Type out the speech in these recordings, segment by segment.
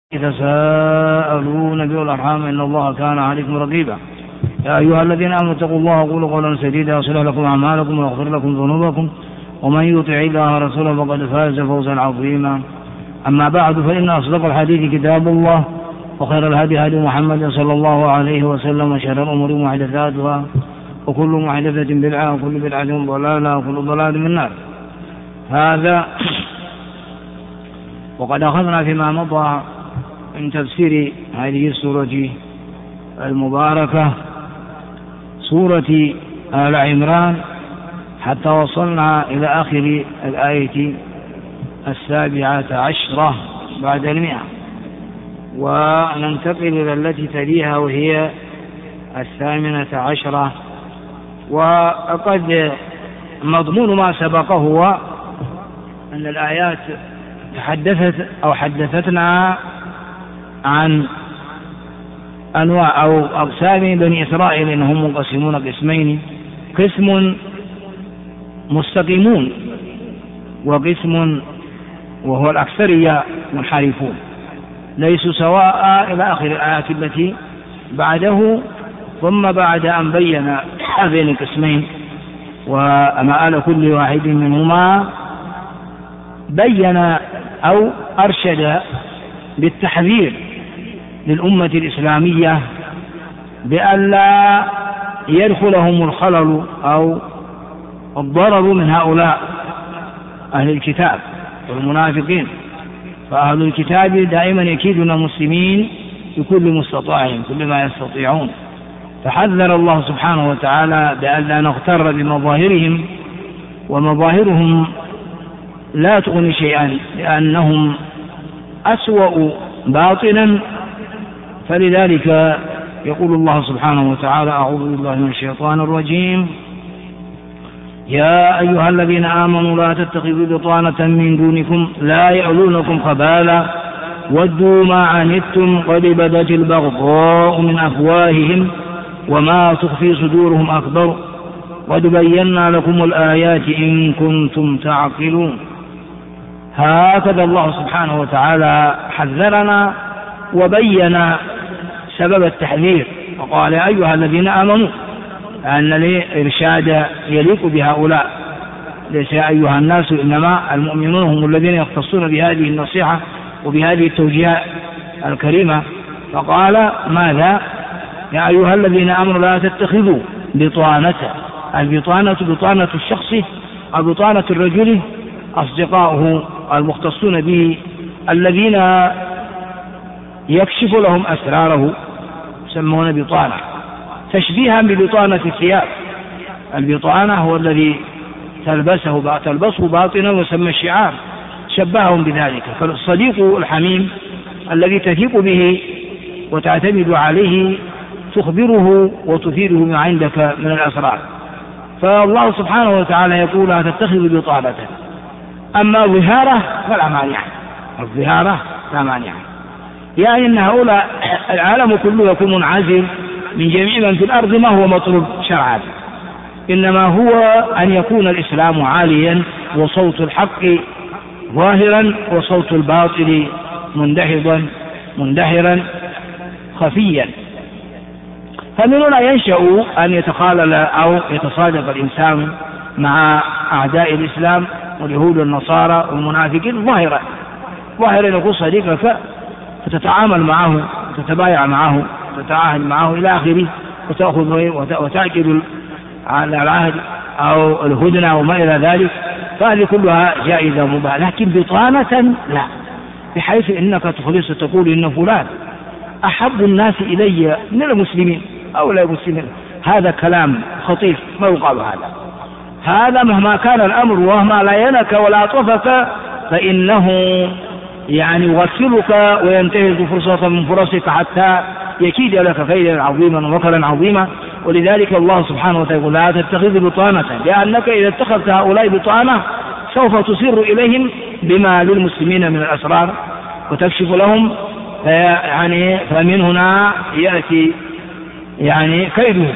يتساءلون بالأرحام إن الله كان عليكم رقيبا. يا أيها الذين آمنوا اتقوا الله وقولوا قولا سديدا يصلح لكم أعمالكم ويغفر لكم ذنوبكم ومن يطع الله ورسوله فقد فاز فوزا عظيما. أما بعد فإن أصدق الحديث كتاب الله وخير الهدي هدي محمد صلى الله عليه وسلم وشر الأمور محدثاتها وكل محدثة بدعة وكل بدعة ضلالة وكل ضلال من النار. هذا وقد أخذنا فيما مضى من تفسير هذه السورة المباركة سورة آل عمران حتى وصلنا إلى آخر الآية 17 بعد 100، وننتقل إلى التي تليها وهي 18. وقد مضمون ما سبق هو أن الآيات حدثتنا عن أنواع أو أقسام بني إسرائيل إنهم منقسمون قسمين: قسم مستقيمون وقسم وهو الأكثرية منحرفون ليسوا سواء إلى آخر الآيات التي بعده. ثم بعد أن بين هذين القسمين ومآل كل واحد منهما بين أو أرشد بالتحذير للأمة الإسلامية بألا يدخلهم الخلل أو الضرر من هؤلاء أهل الكتاب والمنافقين. فأهل الكتاب دائما يكيدون المسلمين بكل مستطاع كل ما يستطيعون، فحذر الله سبحانه وتعالى بألا نغتر بمظاهرهم، ومظاهرهم لا تغني شيئا لأنهم أسوأ باطنا. فلذلك يقول الله سبحانه وتعالى: أعوذ بالله من الشيطان الرجيم: يا أيها الذين آمنوا لا تتخذوا بطانة من دونكم لا يألونكم خبالا ودوا ما عنتم قد بدت البغضاء من أفواههم وما تخفي صدورهم أكبر قد بينا لكم الآيات إن كنتم تعقلون. هكذا الله سبحانه وتعالى حذرنا وبين سبب التحذير وقال: يا أيها الذين آمنوا، أن الإرشاد يليق بهؤلاء، ليس يا أيها الناس، إنما المؤمنون هم الذين يختصون بهذه النصيحة وبهذه التوجيهات الكريمة. فقال ماذا؟ يا أيها الذين آمنوا لا تتخذوا بطانة. البطانة بطانة الشخص أو بطانة الرجل أصدقاؤه المختصون به الذين يكشف لهم أسراره يسمون بطانة، تشبيها ببطانة الثياب. البطانة هو الذي تلبسه باطنا ويسمى الشعار، شبههم بذلك. فالصديق الحميم الذي تثق به وتعتمد عليه تخبره وتثيره ما عندك من الأسرار. فالله سبحانه وتعالى يقول: لا تتخذوا بطانة. أما ظهارة فلا مانع، الظهارة لا مانع، يعني أن هؤلاء العالم كله يكون منعزل من جميع من في الأرض ما هو مطلوب شرعا، إنما هو أن يكون الإسلام عاليا وصوت الحق ظاهرا وصوت الباطل مندحرا خفيا. فمن هنا ينشأ أن يتخالل أو يتصادق الإنسان مع أعداء الإسلام واليهود والنصارى والمنافقين ظاهرا يكون صديقك فتتعامل معه وتتبايع معه وتتعاهد معه إلى آخره وتأخذ وتأكد على العهد أو الهدنة وما إلى ذلك. فهذه كلها جائزة مباحة. لكن بطانة لا، بحيث إنك تخلص تقول إن فلان أحب الناس إلي من المسلمين أو لا المسلمين. هذا كلام خطير ما يقال هذا مهما كان الأمر ومهما لا ينك ولا طفك فإنه يعني يغفلك وينتهز فرصة من فرصك حتى يكيد لك كيدا عظيما ووكلا عظيما. ولذلك الله سبحانه وتعالى يقول: لا تتخذ بطانة، لأنك إذا اتخذت هؤلاء بطانة سوف تسر إليهم بما للمسلمين من الأسرار وتكشف لهم، يعني فمن هنا يأتي يعني كيدهم.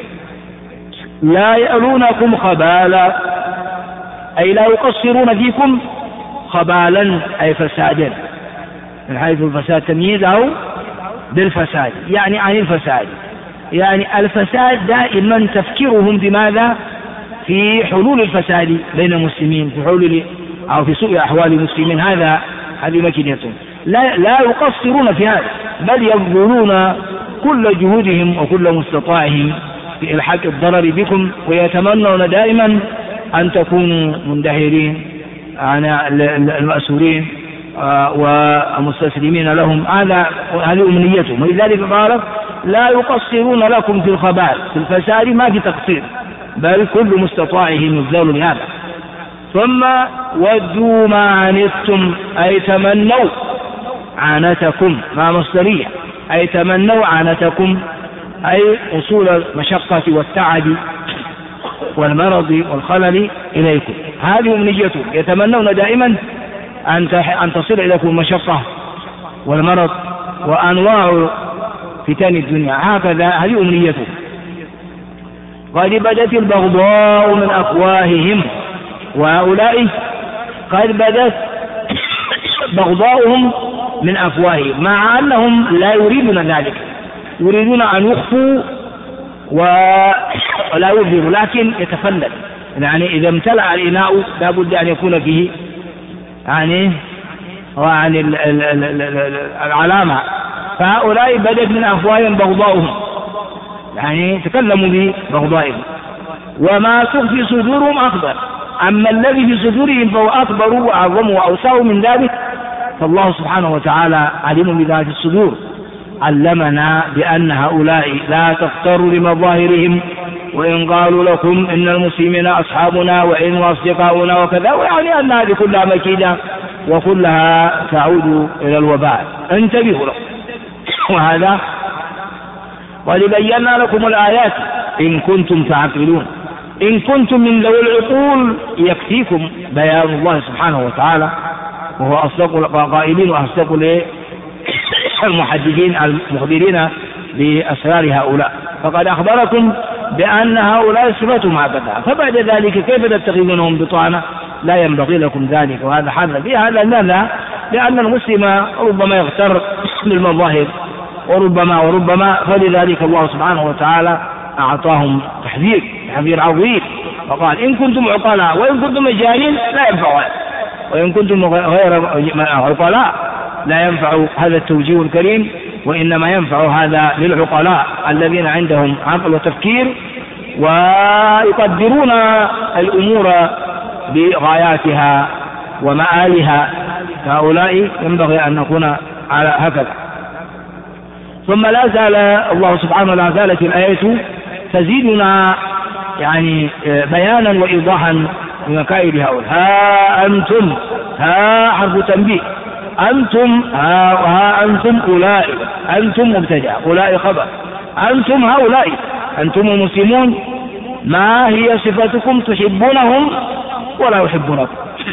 لا يألونكم خبالا، أي لا يقصرون فيكم خبالا أي فسادا، من حيث الفساد تمييز أو بالفساد، يعني عن الفساد، يعني الفساد دائما تفكيرهم بماذا؟ في حلول الفساد بين المسلمين، في حلول أو في سوء أحوال المسلمين، هذه مكينتهم. لا يقصرون في هذا، بل يبذلون كل جهودهم وكل مستطاعهم في إلحاق الضرر بكم، ويتمنون دائما أن تكونوا مندهرين عن المأسورين والمستسلمين لهم. هذه أمنيتهم، ولذلك قال لا يقصرون لكم في الخبائث، في الفساد ما في تقصير، بل كل مستطاعهم يبذل لهذا. ثم ودوا ما عنتم، أي تمنوا عنتكم، ما مصدرية، أي تمنوا عنتكم، أي وصول المشقة والتعب والمرض والخلل إليكم. هذه أمنيتهم، يتمنون دائما أن تصل إليكم المشقة والمرض وأنواع فتن الدنيا، هكذا هذه أمنيتهم. قد بدت البغضاء من أفواههم، وهؤلاء قد بدت بغضاؤهم من أفواههم، مع أنهم لا يريدون ذلك، يريدون أن يخفوا ولا يظهروا، لكن يتفلت. يعني إذا امتلأ الإناء لا بد أن يكون فيه يعني العلامة. فهؤلاء بدت من أفواههم بغضاؤهم، يعني تكلموا ببغضائهم. وما تخفي صدورهم أكبر، أما الذي في صدورهم فهو أكبر وأعظم وأوسع من ذلك، فالله سبحانه وتعالى عليم بذات الصدور. علمنا بأن هؤلاء لا تغتروا لمظاهرهم، وإن قالوا لكم إن المسلمين أصحابنا وإن أصدقاؤنا وكذا، ويعني أن هذه كلها مكيدة وكلها تعود إلى الوباء، انتبهوا له. وهذا قد بينا لكم الآيات إن كنتم تعقلون، إن كنتم من ذوي العقول يكفيكم بيان الله سبحانه وتعالى، وهو أصدق القائلين وأصدق المحدثين المخبرين بأسرار هؤلاء. فقد أخبركم بأن هؤلاء صفتهم هكذا، فبعد ذلك كيف تتخذونهم بطانة؟ لا ينبغي لكم ذلك، وهذا حذر في هذا. لا، لأن المسلم ربما يغتر بالمظاهر وربما فلذلك الله سبحانه وتعالى أعطاهم تحذير عظيم، فقال إن كنتم عقلاء، وإن كنتم مجانين لا ينفع، وإن كنتم غير عقلاء لا ينفع هذا التوجيه الكريم، وإنما ينفع هذا للعقلاء الذين عندهم عقل وتفكير ويقدرون الأمور بغاياتها ومآلها. هؤلاء ينبغي أن نكون على هكذا. ثم لا زال الله سبحانه لا زالت الآية تزيدنا يعني بيانا وإيضاحا لمكائد هؤلاء. ها أنتم، ها حرف تنبيه، أنتم ها أنتم أولئك، أنتم مبتدأ، أولئك خبر، أنتم هؤلاء، أنتم المسلمون، ما هي صفتكم؟ تحبونهم ولا يحبونكم.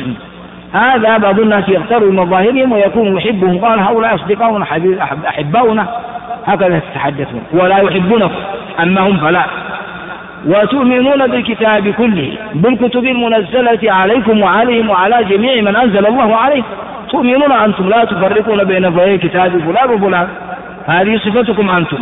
هذا بعض الناس يغتر بمظاهرهم ويكون يحبهم، قال هؤلاء أصدقاؤنا أحباؤنا، هكذا تتحدثون، ولا يحبونكم، أما هم فلا. وتؤمنون بالكتاب كله، بالكتب المنزلة عليكم وعليهم وعلى جميع من أنزل الله عليه، تؤمنون أنتم لا تفرقون بين فلان كتاب فلان وفلان، هذه صفتكم أنتم.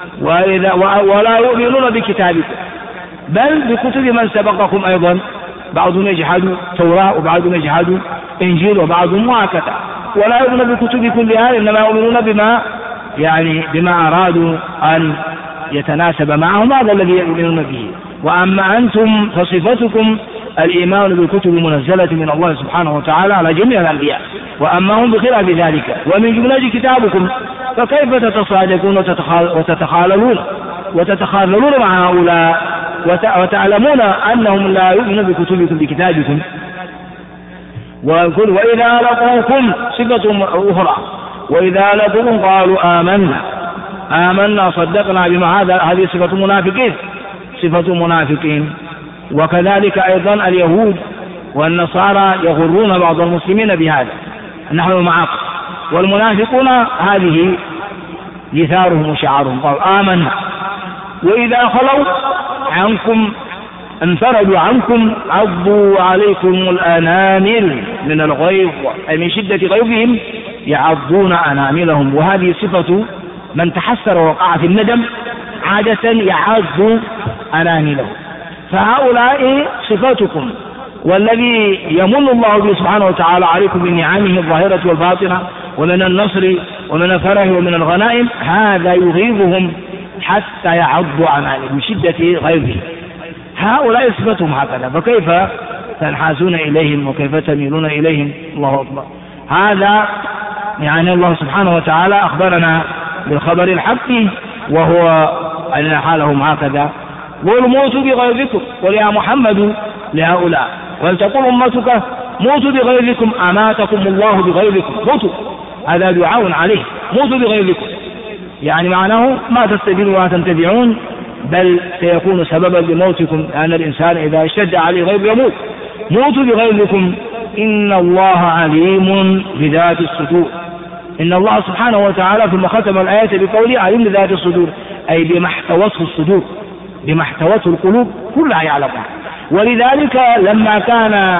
ولا يؤمنون بكتابكم، بل بكتب من سبقكم أيضا، بعضهم يجحد توراة وبعضهم يجحد إنجيل وبعضهم هكذا. ولا يؤمنون بكتب كلها، إنما يؤمنون بما أرادوا أن يتناسب معهم، هذا الذي يؤمنون به. وأما أنتم فصفتكم الإيمان بالكتب المنزلة من الله سبحانه وتعالى على جميع الأنبياء، وأما هم بخلاف ذلك. ومن جملة كتابكم، فكيف تتصادقون وتتخاذلون مع هؤلاء وتعلمون أنهم لا يؤمنون بكتبكم بكتابكم. وإذا لقوكم صفة أخرى، وإذا لقوكم قالوا آمنا صدقنا بما هذه صفة منافقين، صفة منافقين. وكذلك أيضا اليهود والنصارى يغرون بعض المسلمين بهذا، نحن معكم، والمنافقون هذه دثارهم وشعارهم، قالوا آمنا، وإذا خلوا عنكم انفردوا عنكم عضوا عليكم الأنامل من الغيظ، أي من شدة غيظهم يعضون أناملهم، وهذه صفة من تحسر ووقع في الندم عادة يعض أنامله. فهؤلاء صفاتكم، والذي يمن الله به سبحانه وتعالى عليكم بنعمه الظاهرة والباطنة ومن النصر ومن الفرح ومن الغنائم، هذا يغيظهم حتى يعضوا أناملهم من شدة غيظه. هؤلاء صفتهم هكذا، فكيف تنحازون إليهم وكيف تميلون إليهم؟ الله أكبر. هذا يعني الله سبحانه وتعالى أخبرنا بالخبر الحق، وهو أن حالهم هكذا. قل موتوا بغيظكم، قل يا محمد لهؤلاء ولتقول أمتك موتوا بغيظكم أماتكم الله بغيظكم، موتوا، هذا دعاء عليه، موتوا بغيظكم، يعني معناه ما تستبدلون ولا تنتبعون، بل سيكون سببا لموتكم، لأن الإنسان إذا اشتد عليه غيظ يموت. موتوا بغيظكم إن الله عليم بذات الصدور. إن الله سبحانه وتعالى ثم ختم الآية بقوله عليم بذات الصدور، أي بما احتوته الصدور، بما احتوته القلوب كلها يعلمها. ولذلك لما كان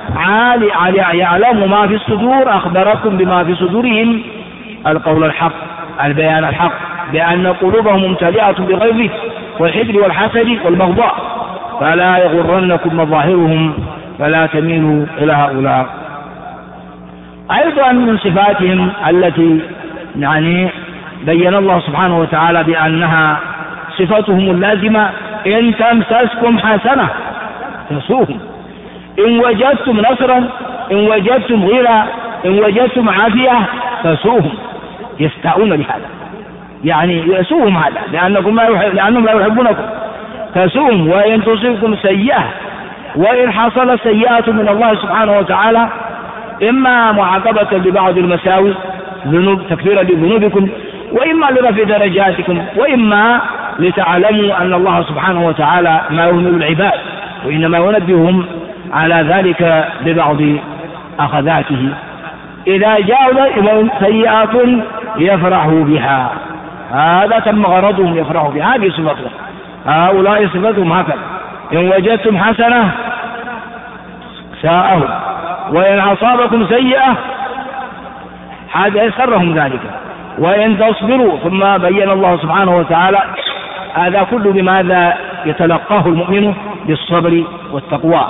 يعلم ما في الصدور أخبركم بما في صدورهم القول الحق، البيان الحق، بأن قلوبهم ممتلئة بغيظه والحقد والحسد والبغضاء، فلا يغرنكم مظاهرهم فلا تميلوا إلى هؤلاء. أيضا من صفاتهم التي يعني بين الله سبحانه وتعالى بأنها صفتهم اللازمة: إن تمسسكم حسنة تسوهم، إن وجدتم نصرا، إن وجدتم غنى، إن وجدتم عافية تسوهم. يستاءون بهذا، يعني يسوهم هذا لأنهم لا يحبونكم. تسوهم. وإن تصبكم سيئة، وإن حصل سيئة من الله سبحانه وتعالى، إما معاقبة ببعض المساوي تكفيرا لذنوبكم، وإما لرفع درجاتكم، وإما لتعلموا أن الله سبحانه وتعالى ما يهمل العباد، وإنما ينبههم على ذلك ببعض أخذاته. إذا جاءوا سيئات يفرحوا بها، هذا تم غرضهم، يفرحوا بها، هذه صفتهم. هؤلاء صفتهم هكذا: إن وجدتم حسنة ساءهم، وإن أصابكم سيئة هذا يسرهم ذلك، وإن تصبروا. ثم بين الله سبحانه وتعالى هذا كله بماذا يتلقاه المؤمن؟ بالصبر والتقوى.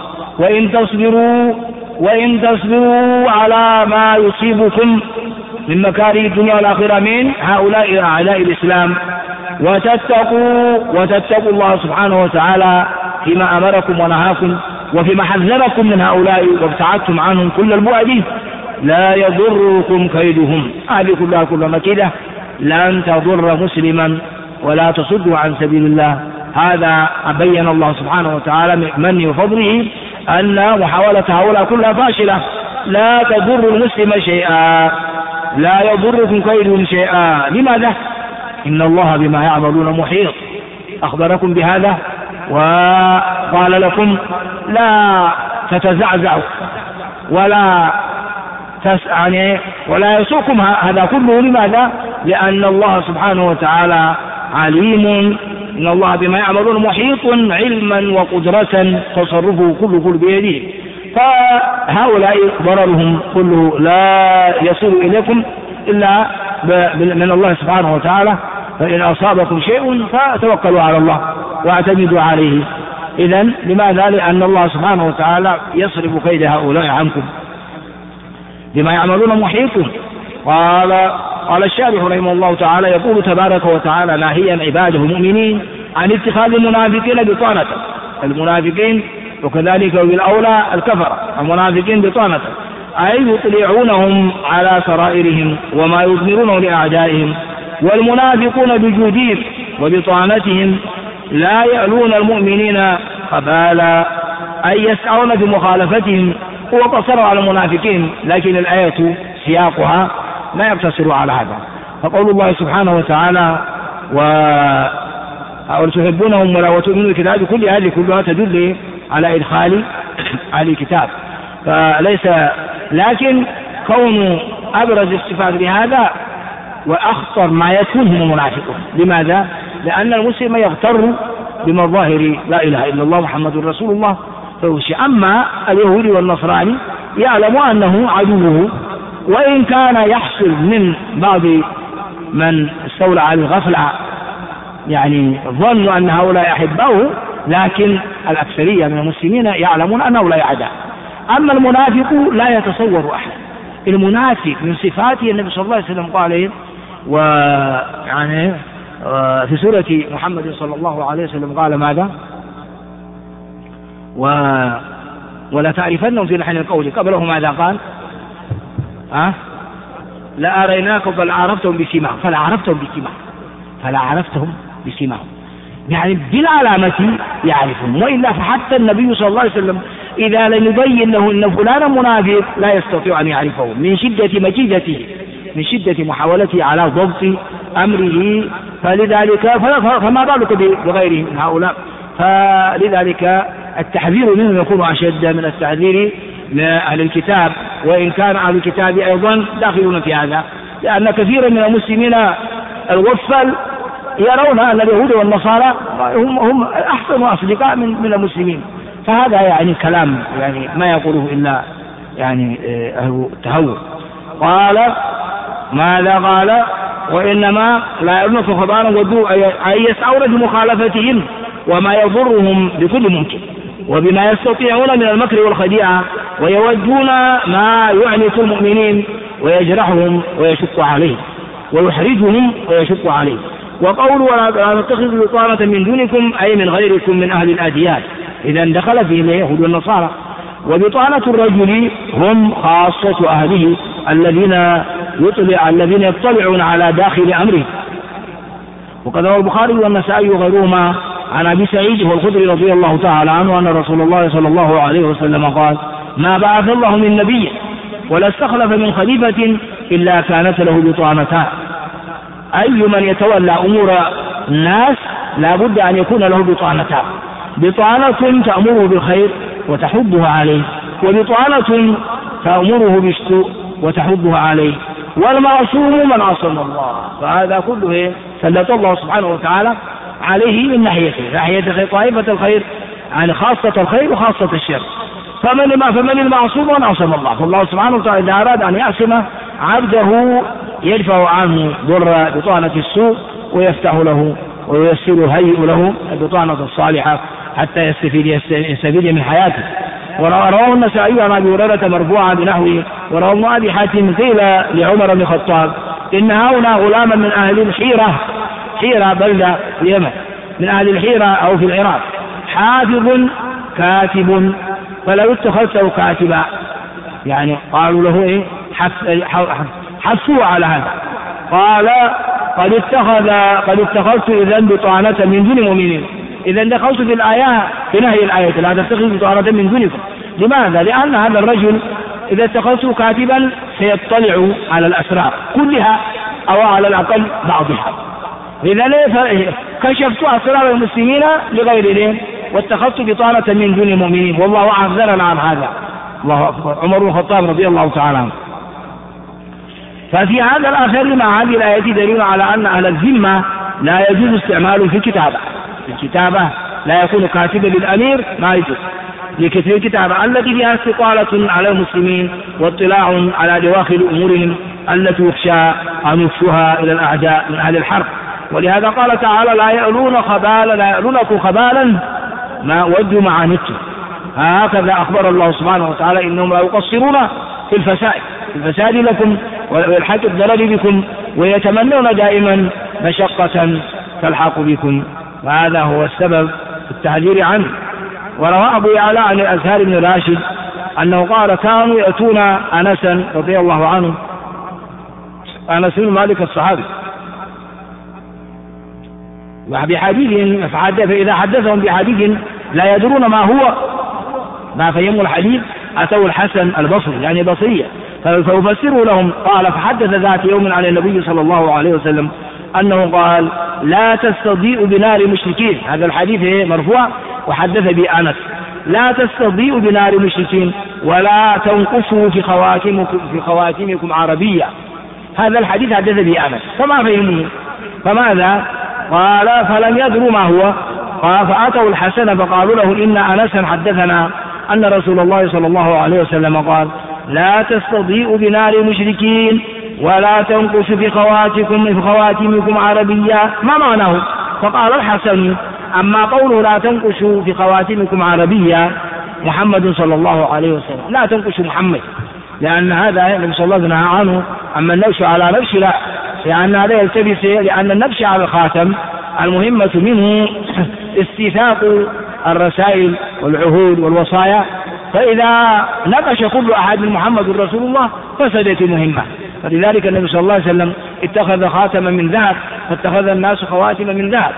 وإن تصبروا على ما يصيبكم من مكاره الدنيا والآخرة من هؤلاء أعداء الإسلام، وتتقوا الله سبحانه وتعالى فيما أمركم ونهاكم، وفيما حذركم من هؤلاء وابتعدتم عنهم كل البعد، لا يضركم كيدهم. هذه كلها مكيدة لن تضر مسلما ولا تصده عن سبيل الله. هذا بين الله سبحانه وتعالى من منه وفضله أن محاولة هؤلاء كلها فاشلة، لا تضر المسلم شيئا، لا يضركم كيدهم شيئا. لماذا؟ إن الله بما يعملون محيط، أخبركم بهذا وقال لكم لا تتزعزعوا ولا يسوكم هذا كله. لماذا؟ لأن الله سبحانه وتعالى عليم، إن الله بما يعملون محيط علما وقدرة، تصرفه كله بيده. فهؤلاء ضررهم كله لا يصل إليكم إلا من الله سبحانه وتعالى. فإن أصابكم شيء فتوكلوا على الله واعتمدوا عليه. إذن لماذا؟ لأن الله سبحانه وتعالى يصرف كيد هؤلاء عنكم، بما يعملون محيط. قال الشارح رحمه الله تعالى: يقول تبارك وتعالى ناهيا عباده المؤمنين عن اتخاذ المنافقين بطانة، المنافقين وكذلك بالأولى الكفرة، المنافقين بطانة، أي يطلعونهم على سرائرهم وما يضمرونه لأعدائهم. والمنافقون بجودهم وبطانتهم لا يألون المؤمنين خبالا، أي يسعون بمخالفتهم. وقصروا على المنافقين، لكن الآية سياقها لا يقتصر على هذا. فقول الله سبحانه وتعالى: وتحبونهم ولا وتؤمنون بالكتاب كل هذه كلها تدل على إدخال أهل الكتاب، فليس. لكن كون أبرز الصفات بهذا وأخطر ما يكون هم المنافقون. لماذا؟ لأن المسلم يغتر بمظاهر لا إله إلا الله محمد رسول الله فهو شيء. أما اليهودي والنصراني يعلم أنه عدوه وإن كان يحصل من بعض من استولى على الغفلة يعني ظنوا أن هؤلاء أحبه، لكن الأكثرية من المسلمين يعلمون أنه لا يعدى. أما المنافق لا يتصور أحد. المنافق من صفاته النبي صلى الله عليه وسلم قال ويعني في سورة محمد صلى الله عليه وسلم قال ماذا؟ ولا تعرفنهم في لحن القول. قبله ماذا قال؟ لا أريناكم بل عرفتهم بسيماهم. فلا عرفتهم بسيماهم يعني بالعلامة يعرفهم. وإلا فحتى النبي صلى الله عليه وسلم إذا لم يبين له أن فلانا منافق لا يستطيع أن يعرفه من شدة مكيدته، من شدة محاولته على ضبط أمره. فلذلك فما بالك بغيره من هؤلاء. فلذلك التحذير منهم يكون أشد من التحذير لأهل الكتاب، وإن كان أهل الكتاب أيضا داخلون في هذا، لأن كثيرا من المسلمين الغفل يرون أن اليهود والنصارى هم أحسن أصدقاء من المسلمين. فهذا يعني كلام يعني ما يقوله إلا يعني أهل التهور. قال ماذا قال؟ وإنما لا يرنك خبارا ودوا أن يسعون بمخالفتهم وما يضرهم بكل ممكن وبما يستطيعون من المكر والخديعة، ويودون ما يعنف المؤمنين ويجرحهم ويشق عليه ويحرجهم ويشق عليه. وقول ولا نتخذ بطانة من دونكم أي من غيركم من أهل الأديان، إذا دخل فيه اليهود والنصارى. وبطانة الرجل هم خاصة أهله الذين يطلعون على داخل أمره. وقد روى البخاري والنسائي وغيرهما عن أبي سعيد والخدري رضي الله تعالى عنه أن رسول الله صلى الله عليه وسلم قال ما بعث الله من نبي ولا استخلف من خليفة إلا كانت له بطانتان. أي من يتولى أمور الناس لا بد أن يكون له بطانتان، بطانة تأمره بالخير وتحبه عليه، وبطانة تأمره بالسوء وتحبه عليه. والمعصوم من عصم الله، فهذا كله سلط الله سبحانه وتعالى عليه من ناحية طائفة الخير يعني خاصة الخير وخاصة الشر. فمن المعصوم من عصم الله. فالله سبحانه وتعالى إذا أراد أن يعصم عبده يدفع عنه ضر بطانة السوء ويفتح له وييسر هيئ له البطانة الصالحة حتى يستفيد من حياته. ورواه النسائي عن أبي هريرة مرفوعا بنحوه. ورواه ابن أبي حاتم قيل لعمر بن الخطاب إن هؤلاء غلاما من أهل الحيرة، حيرة بلدة في اليمن، من أهل الحيرة أو في العراق، حافظ كاتب فلو اتخذته كاتبا، يعني قالوا له حثوا على هذا. قال قد اتخذت إذن بطانة من دون مؤمنين. إذا دخلت في الآية في نهي الآية لا تتخذوا بطانة من دونكم. لماذا؟ لأن هذا الرجل إذا اتخذته كاتبا سيطلع على الأسرار كلها أو على الأقل بعضها. إذا كشفت أسرار المسلمين لغيرهم واتخذت بطانة من دون المؤمنين، والله أعذرنا عن هذا. الله أكبر. عمر بن الخطاب رضي الله تعالى عنه. ففي هذا الآخر مع هذه الآية دليل على أن أهل الذمة لا يجوز استعماله في الكتابة لا يكون كاتبا للأمير، ما يجوز لكثير الكتابة التي فيها استطالة على المسلمين واطلاع على دواخل أمورهم التي يخشى أن يفشوها إلى الأعداء من أهل الحرب. ولهذا قال تعالى لا يألونكم خبالا ما ودوا ما عنتم. هكذا أخبر الله سبحانه وتعالى إنهم لا يقصرون في الفساد لكم والحق الضرر بكم ويتمنون دائما مشقة تلحق بكم، وهذا هو السبب في التحذير عنه. وروى أبو يعلى عن الأزهر بن راشد أنه قال كانوا يأتون أنسا رضي الله عنه، أنس بن مالك الصحابي، وبحديث فإذا حدثهم بحديث لا يدرون ما هو ما فهموا الحديث أتوا الحسن البصري يعني بصرية فيفسروا لهم. قال فحدث ذات يوم عن النبي صلى الله عليه وسلم أنه قال لا تستضيء بنار المشركين. هذا الحديث مرفوع وحدث به أنس. لا تستضيء بنار المشركين ولا تنقصوا في خواتمكم عربية. هذا الحديث حدث به أنس فما فهموه فماذا؟ قال فلم يدروا ما هو. قال فأتوا الحسن فقالوا له إن أنسا حدثنا أن رسول الله صلى الله عليه وسلم قال لا تستضيء بنار المشركين ولا تنقش في خواتمكم عربية. ما معناه؟ فقال الحسن: أما قوله لا تنقش في خواتمكم عربية محمد صلى الله عليه وسلم، لا تنقش محمد، لأن هذا النبي صلى الله عليه وسلم نهى عنه. أما النبش على نبش لا، لأن هذا يلتبس، لأن النبش على الخاتم المهمة منه استيثاق الرسائل والعهود والوصايا، فإذا نقش كل أحد من محمد رسول الله فسدت المهمة. فلذلك النبي صلى الله عليه وسلم اتخذ خاتما من ذهب، فاتخذ الناس خواتم من ذهب،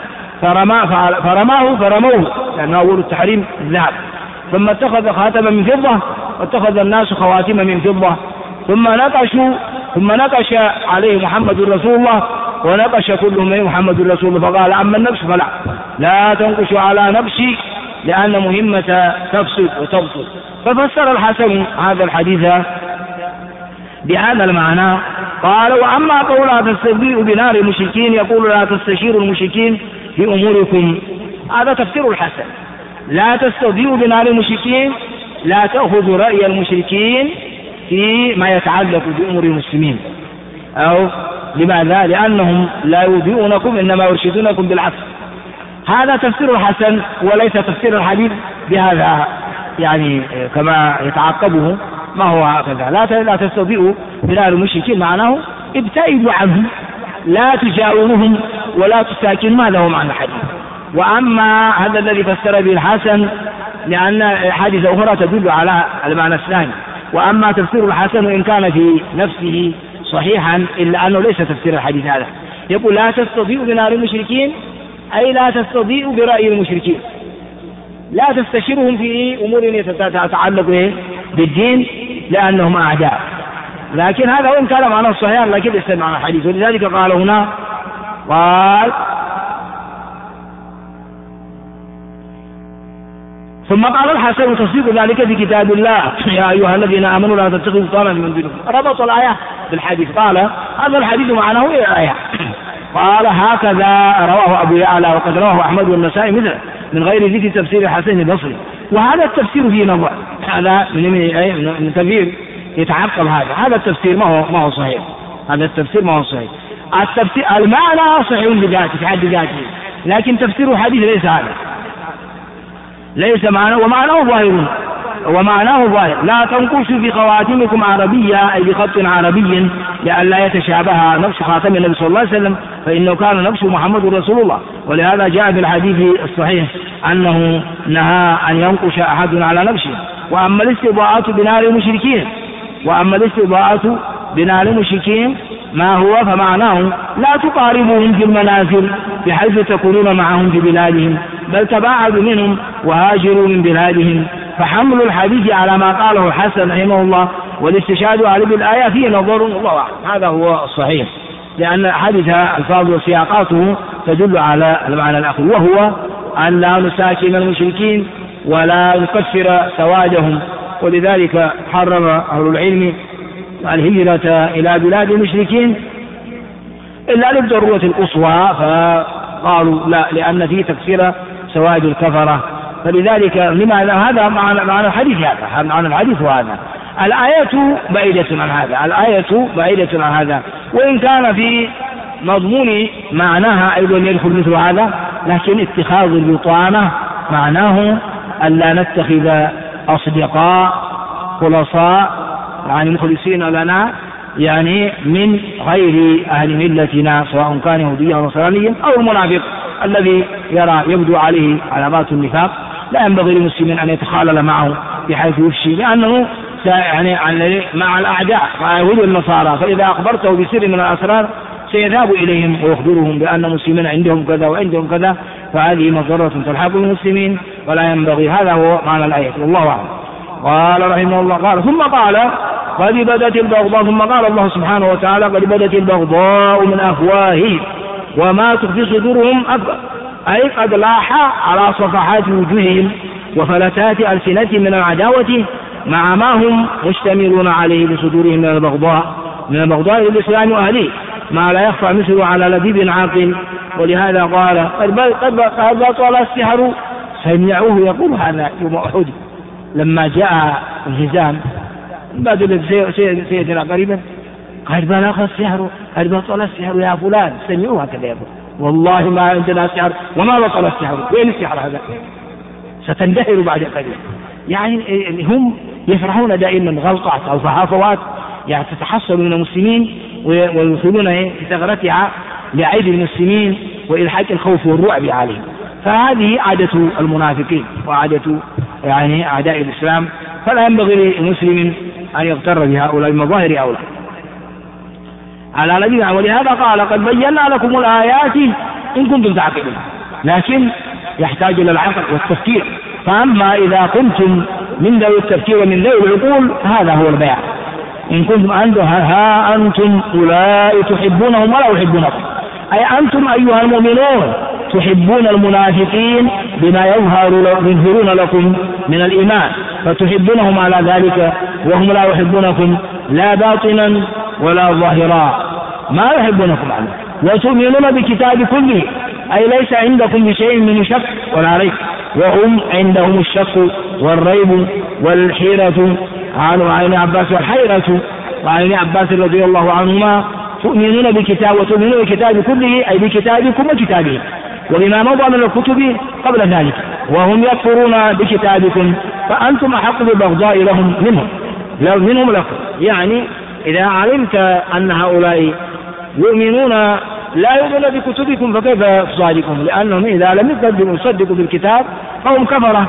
فرموه لأنه أول التحريم الذهب، ثم اتخذ خاتما من فضة، واتخذ الناس خواتم من فضة، ثم نقش عليه محمد رسول الله، ونقش كلهم محمد رسول الله. فقال: أما النبش فلا، لا تنقش على نبشي، لأن مهمة تفسد وتبطل. ففسر الحسن هذا الحديث بهذا المعنى، قال: وأما قول لا تستضيء بنار المشركين، يقول لا تستشيروا المشركين في أموركم، هذا تفسير الحسن. لا تستضيء بنار المشركين، لا تأخذ رأي المشركين في ما يتعلق بأمور المسلمين. أو لماذا؟ لأنهم لا يضيئونكم، إنما يرشدونكم بالعكس. هذا تفسير الحسن، وليس تفسير الحديث بهذا، يعني كما يتعقبه ما هو هكذا. لا تستضيئوا بنار المشركين معناه ابتعدوا عنهم، لا تجاوروهم ولا تساكنوا. هذا هو معنى الحديث. وأما هذا الذي فسر به الحسن، لأن حديث أخرى تدل على المعنى الثاني. وأما تفسير الحسن إن كان في نفسه صحيحا، إلا أنه ليس تفسير الحديث هذا. يقول لا تستضيء بنار المشركين، أي لا تستضيء برأي المشركين، لا تستشيرهم في أمور تتعلق بالدين لأنهم أعداء. لكن هذا وإن كان معناه صحيح لكن ليس معنى الحديث. ولذلك قال هنا، قال: ثم قال الحسن تصديق ذلك في كتاب الله: يا أيها الذين آمنوا لا تتخذوا بطانا من دونكم. ربط الآية بالحديث، قال هذا الحديث معناه الآية. قال: هكذا رواه أبو يعلى، وقد رواه أحمد والنسائي مثله من غير ذكر تفسير الحسن البصري. وهذا التفسير فيه نظر، هذا من تفسير يتعقب هذا التفسير ما هو صحيح. هذا التفسير ما هو صحيح. التفسير المعنى صحيح بذاته في حد ذاته، لكن تفسير الحديث ليس هذا، ليس معنى، ومعناه ظاهر. لا تنقشوا في خواتمكم عربية، أي بخط عربي، لئلا يتشابه نقش خاتم النبي صلى الله عليه وسلم، فإنه كان نقش محمد رسول الله. ولهذا جاء في الحديث الصحيح أنه نهى أن ينقش أحد على نقشه. وأما الاستضاءة بنار المشركين ما هو فمعناه لا تقاربوهم في المنازل بحيث تكونون معهم في بلادهم، بل تباعدوا منهم وهاجروا من بلادهم. فحمل الحديث على ما قاله الحسن رحمه الله والاستشهاد عليه بالآية فيه نظر، والله أعلم. هذا هو الصحيح، لأن حديث الفاظ وسياقاته تدل على المعنى الآخر، وهو أن لا نساكن المشركين ولا نكفر سوادهم. ولذلك حرم أهل العلم الهجرة إلى بلاد المشركين إلا للضرورة القصوى، فقالوا لا، لأن فيه تكفير سواد الكفرة. فلذلك لماذا؟ هذا معنى الحديث، هذا معنى الحديث. وهذا الآية بعيدة عن هذا، وإن كان في مضمون معناها أيضا يدخل مثل هذا، لكن اتخاذ البطانة معناه ألا نتخذ أصدقاء خلصاء يعني مخلصين لنا، يعني من غير أهل ملتنا، سواء كان يهوديا أو نصرانيا أو المنافق الذي يبدو عليه علامات النفاق. لا ينبغي للمسلمين أن يتخالل معه بحيث يفشي، لأنه يعني مع الأعداء مع يهود والنصارى، فإذا أخبرته بسر من الأسرار سيذهب إليهم ويخبرهم بأن المسلمين عندهم كذا وعندهم كذا، فهذه مضرة تلحق بالمسلمين ولا ينبغي. هذا هو معنى الآية، والله أعلم. قال رحمه الله، قال ثم قال قد بدت البغضاء، ثم قال الله سبحانه وتعالى قد بدت البغضاء من أفواههم وما تخفي صدورهم أكبر، أي قد لاح على صفحات وجوههم وفلتات ألسنتهم من العداوة مع ما هم مشتملون عليه بصدورهم من البغضاء للإسلام وأهله، ما لا يخفى مثله على لبيب عاقل. ولهذا قال قد بطل السحر، سمعوه يقول هذا يوم أحد لما جاء الهزام، بدل سيدنا قريبا قد بلغ السحر قد بطل السحر يا فلان، سمعوها كذا يقول والله ما عندنا سحر وما بطل السحر. وين السحر هذا؟ ستندهر بعد قليل. يعني هم يفرحون دائما غلطات أو فهافوات يعني تتحصل من المسلمين ويدخلون في ثغرتها لعيب المسلمين وإلحاق الخوف والرعب عليهم. فهذه عادة المنافقين وعادة يعني أعداء الإسلام، فلا ينبغي للمسلم أن يغتر بهؤلاء المظاهر أو لا على نبينا. ولهذا قال قد بينا لكم الآيات إن كنتم تعقلون، لكن يحتاج إلى العقل والتفكير. فأما إذا كنتم من ذوي التفكير ومن ذوي العقول هذا هو البيان. إن كنتم ها أنتم أولئك تحبونهم ولا يحبونكم، أي أنتم أيها المؤمنون تحبون المنافقين بما يظهرون لكم من الإيمان، فتحبونهم على ذلك وهم لا يحبونكم لا باطنا ولا ظاهرا، ما يحبونكم عنه. وتؤمنون بكتاب كله، أي ليس عندكم بشيء من شك ولا ريب، وهم عندهم الشك والريب والحيرة. عن ابن عباس والحيرة وعن ابن عباس رضي الله عنهما تؤمنون بكتاب كله، أي بكتابكم وكتابهم وبما مضى من الكتب قبل ذلك، وهم يكفرون بكتابكم فأنتم أحق بالبغضاء لهم منهم لكم. يعني إذا علمت أن هؤلاء يؤمنون لا يؤمنون بكتبكم فكيف تصادقهم؟ لأنهم إذا لم يصدقوا بالكتاب فهم كفرة.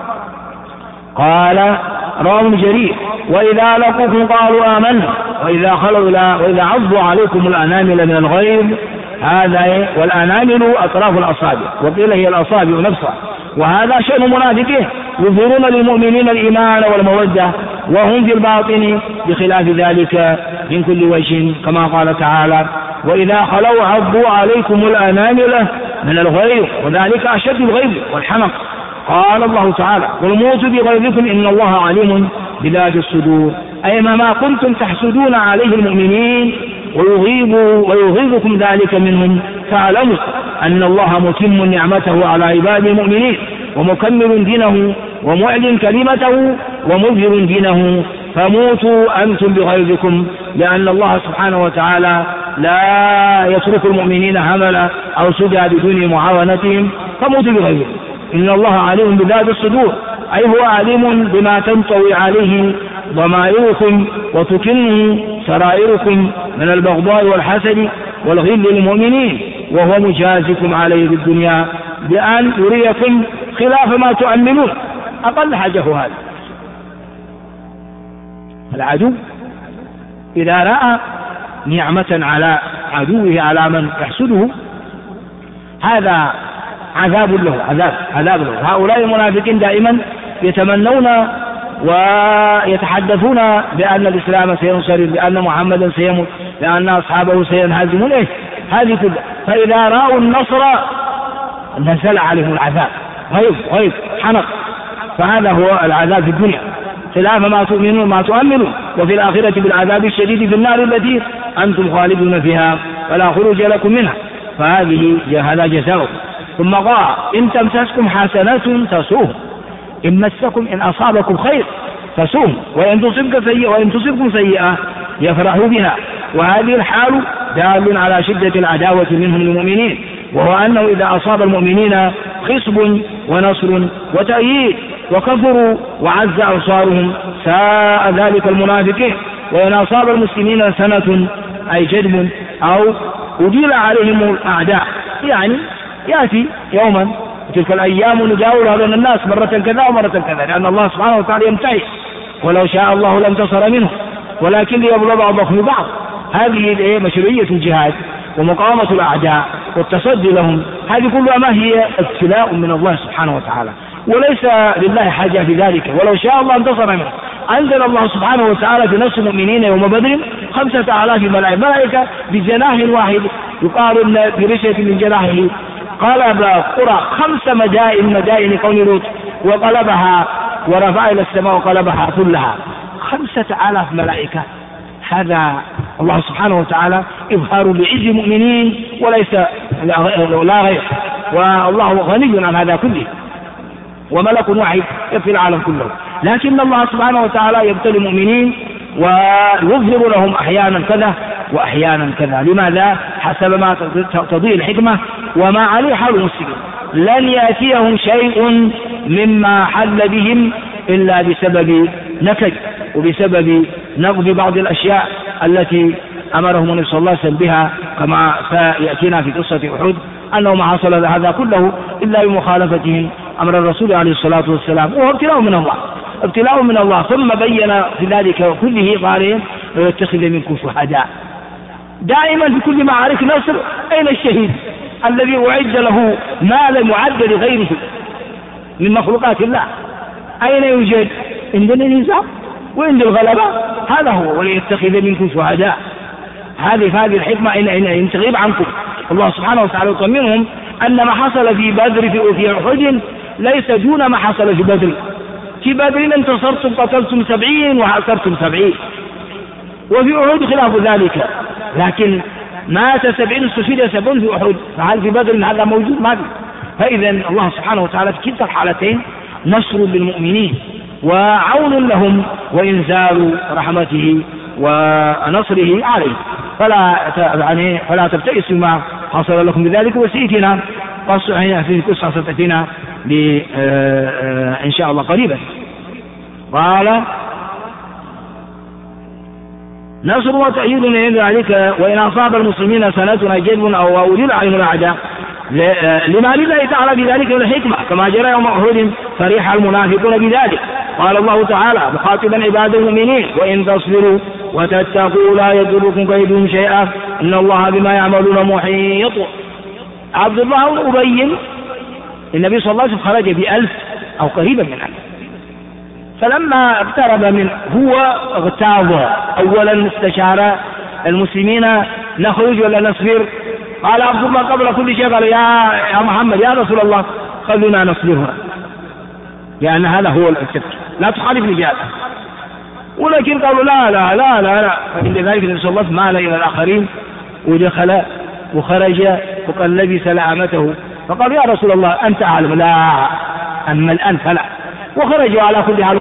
قال رواه ابن جرير وإذا لقوكم قالوا آمنا وإذا خلوا وإذا عضوا عليكم الأنامل من الغيظ. هذا والأنامل أطراف الأصابع، وقيل هي الأصابع نفسها. وهذا شأن المنافقين، يظهرون للمؤمنين الإيمان والمودة وهم في الباطن بخلاف ذلك من كل وجه، كما قال تعالى وإذا خلوا عضوا عليكم الأنامل من الغيظ، وذلك أشد الغيظ والحمق. قال الله تعالى قل موتوا بغيظكم إن الله عليم بذات الصدور، أي ما كنتم تحسدون عليه المؤمنين ويغيظكم ذلك منهم، فاعلموا أن الله متم نعمته على عباد المؤمنين ومكمل دينه ومعلن كلمته ومظهر دينه، فموتوا أنتم بغيظكم، لأن الله سبحانه وتعالى لا يترك المؤمنين هملا أو سدى بدون معاونتهم، فموتوا بغيظكم إن الله عليم بذات الصدور، أي هو عليم بما تنطوي عليه ضمائركم وتكنه سرائركم من البغضاء والحسد والغل للمؤمنين، وهو مجازكم عليه في الدنيا بأن يريكم خلاف ما تؤمنون. أقل حاجه هذا. العدو إذا رأى نعمة على عدوه على من يحسده هذا عذاب له، عذاب له. هؤلاء المنافقين دائما يتمنون ويتحدثون بأن الإسلام سينصرف، بأن محمدا سيموت، بأن أصحابه سينهزمون. هذه كلها. فإذا رأوا النصر نزل عليهم العذاب، غيظ حنق. فهذا هو العذاب في الدنيا خلاف ما تؤمنون ما تؤمنون، وفي الآخرة بالعذاب الشديد في النار التي أنتم خالدون فيها فلا خروج لكم منها، هذا جزاؤكم. ثم قال إن تمسسكم حسنة تسوهم، إن أصابكم خير تسوهم، وإن تصبكم سيئة يفرحوا بها. وهذه الحال دال على شدة العداوة منهم للمؤمنين، وهو أنه إذا أصاب المؤمنين خصب ونصر وتأييد وكفروا وعز أبصارهم ساء ذلك المنافقين. وإن أصاب المسلمين سنة أي جدب أو أديل عليهم الأعداء، يعني يأتي يوما تلك الأيام نداولها بين الناس مرة كذا ومرة كذا، لأن الله سبحانه وتعالى يمتعي، ولو شاء الله لانتصر منه ولكن ليبلغ بعضهم ببعض. هذه مشروعية الجهاد ومقاومة الأعداء والتصدي لهم، هذه كلها ما هي ابتلاء من الله سبحانه وتعالى، وليس لله حاجة في ذلك، ولو شاء الله انتصر منه. أنزل الله سبحانه وتعالى في نفس المؤمنين يوم بدر 5000 ملائكة بجناح واحد يقارن برشة من جناحه، قلب قرى 5 مدائن قوم لوط وقلبها ورفع إلى السماء وقلبها كلها 5000 ملائكة. هذا الله سبحانه وتعالى إظهار لعز المؤمنين وليس لا غير، والله غني عن هذا كله، وملك واحد يكفي العالم كله. لكن الله سبحانه وتعالى يبتلي المؤمنين ويظهر لهم أحيانا كذا وأحيانا كذا. لماذا؟ حسب ما تضيء الحكمة وما عليه حال المسلمين. لن يأتيهم شيء مما حل بهم إلا بسبب نكد وبسبب نقض بعض الأشياء التي أمرهم النبي صلى الله عليه وسلم بها، كما سيأتينا في قصة أحد أنه ما حصل هذا كله إلا بمخالفتهم أمر الرسول عليه الصلاة والسلام، وهو ابتلاء من الله، ابتلاء من الله. ثم بين في ذلك كله قال ويتخذ منكم شهداء. دائما في كل معارك نصر أين الشهيد الذي أعد له ما لم يعد لغيره من مخلوقات الله؟ أين يوجد؟ عند النزاع وعند الغلبة، هذا هو. وليتخذ منكم شهداء، هذه الحكمة إن تغيب عنكم. الله سبحانه وتعالى يطمنهم أن ما حصل في بدر في أحد ليس دون ما حصل في بدر. في بدر انتصرتم قتلتم 70 وأسرتم 70، وفي أحد خلاف ذلك، لكن مات 70 استشهد 70 في أحد، فهل في بدر هذا موجود؟ ما في. فإذا الله سبحانه وتعالى في كلتا الحالتين نصر للمؤمنين وعون لهم وإنزال رحمته ونصره عليه. فلا تبتئسوا ما حصل لكم بذلك، وسيأتينا في قصة ستأتينا إن شاء الله قريبا. قال نصر وتأييد من ذلك وإن أصاب المسلمين سنة جلب أو أولي عين الأعداء لما لله تعالى بذلك الحكمة، كما جرى يوم أحد فرح المنافقون بذلك. قال الله تعالى مخاطبا عباد المؤمنين وإن تصبروا وتتقوا لا يضركم كيدهم شيئا إن الله بما يعملون محيط. عبد الله بن أبي النبي صلى الله عليه وسلم خرج ب1000 أو قريبا من 1000، فلما اقترب من هو اغتاظ. أولا استشار المسلمين نخرج ولا نصبر؟ قال عبد الله قبل كل شيء قال يا محمد يا رسول الله خلونا نصبر هنا، لأن هذا هو التفكير، لا تخالفني بهذا. ولكن قالوا لا لا لا لا لا، فإن ذلك النبي صلى الله عليه وسلم مال إلى الآخرين ودخل وخرج وقد لبس لعامته، فقال يا رسول الله أنت أعلم. لا، أما الآن فلا. وخرجوا على كل حال.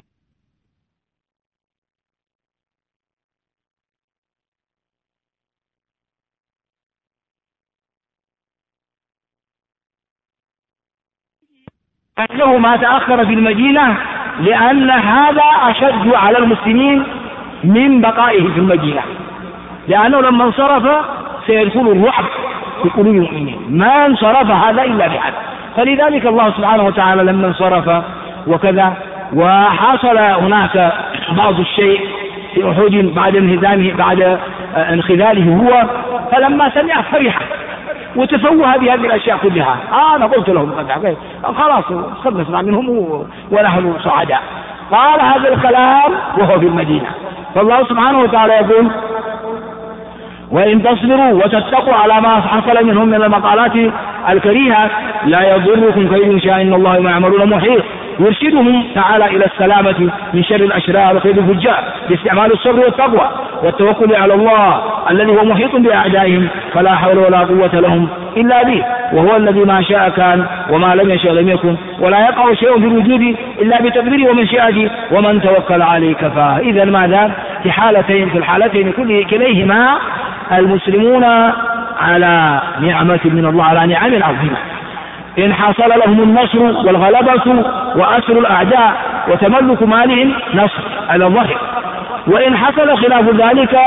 أنه ما تأخر في المدينة لأن هذا أشد على المسلمين من بقائه في المدينة، لأنه لما انصرف سيدخل الرعب في قلوب المؤمنين، ما انصرف هذا إلا بحد. فلذلك الله سبحانه وتعالى لما انصرف وكذا وحصل هناك بعض الشيء في أحد بعد انهزامه بعد انخذاله هو، فلما سمع فرح وتفوه بهذه الأشياء كلها. أنا قلت لهم خلاص قد نسمع منهم ونحن سعداء. قال هذا الكلام وهو في المدينة. فالله سبحانه وتعالى يقول وإن تصبروا وتتقوا على ما حصل منهم من المقالات الكريهة لا يضركم كيد شيئا إن الله ما يعملون محيط. يرشدهم تعالى إلى السلامة من شر الأشرار وكيد الفجار باستعمال الصبر والتقوى والتوكل على الله الذي هو محيط بأعدائهم، فلا حول ولا قوة لهم إلا به، وهو الذي ما شاء كان وما لم يشاء لم يكن، ولا يقع شيء في الوجود إلا بتقديره ومشيئته ومن توكل عليه كفاه. إذا ماذا؟ في الحالتين كليهما المسلمون على نعمة من الله، على نعم عظيمة. إن حصل لهم النصر والغلبة وأسر الأعداء وتملك مالهم نصر على الظهر، وإن حصل خلاف ذلك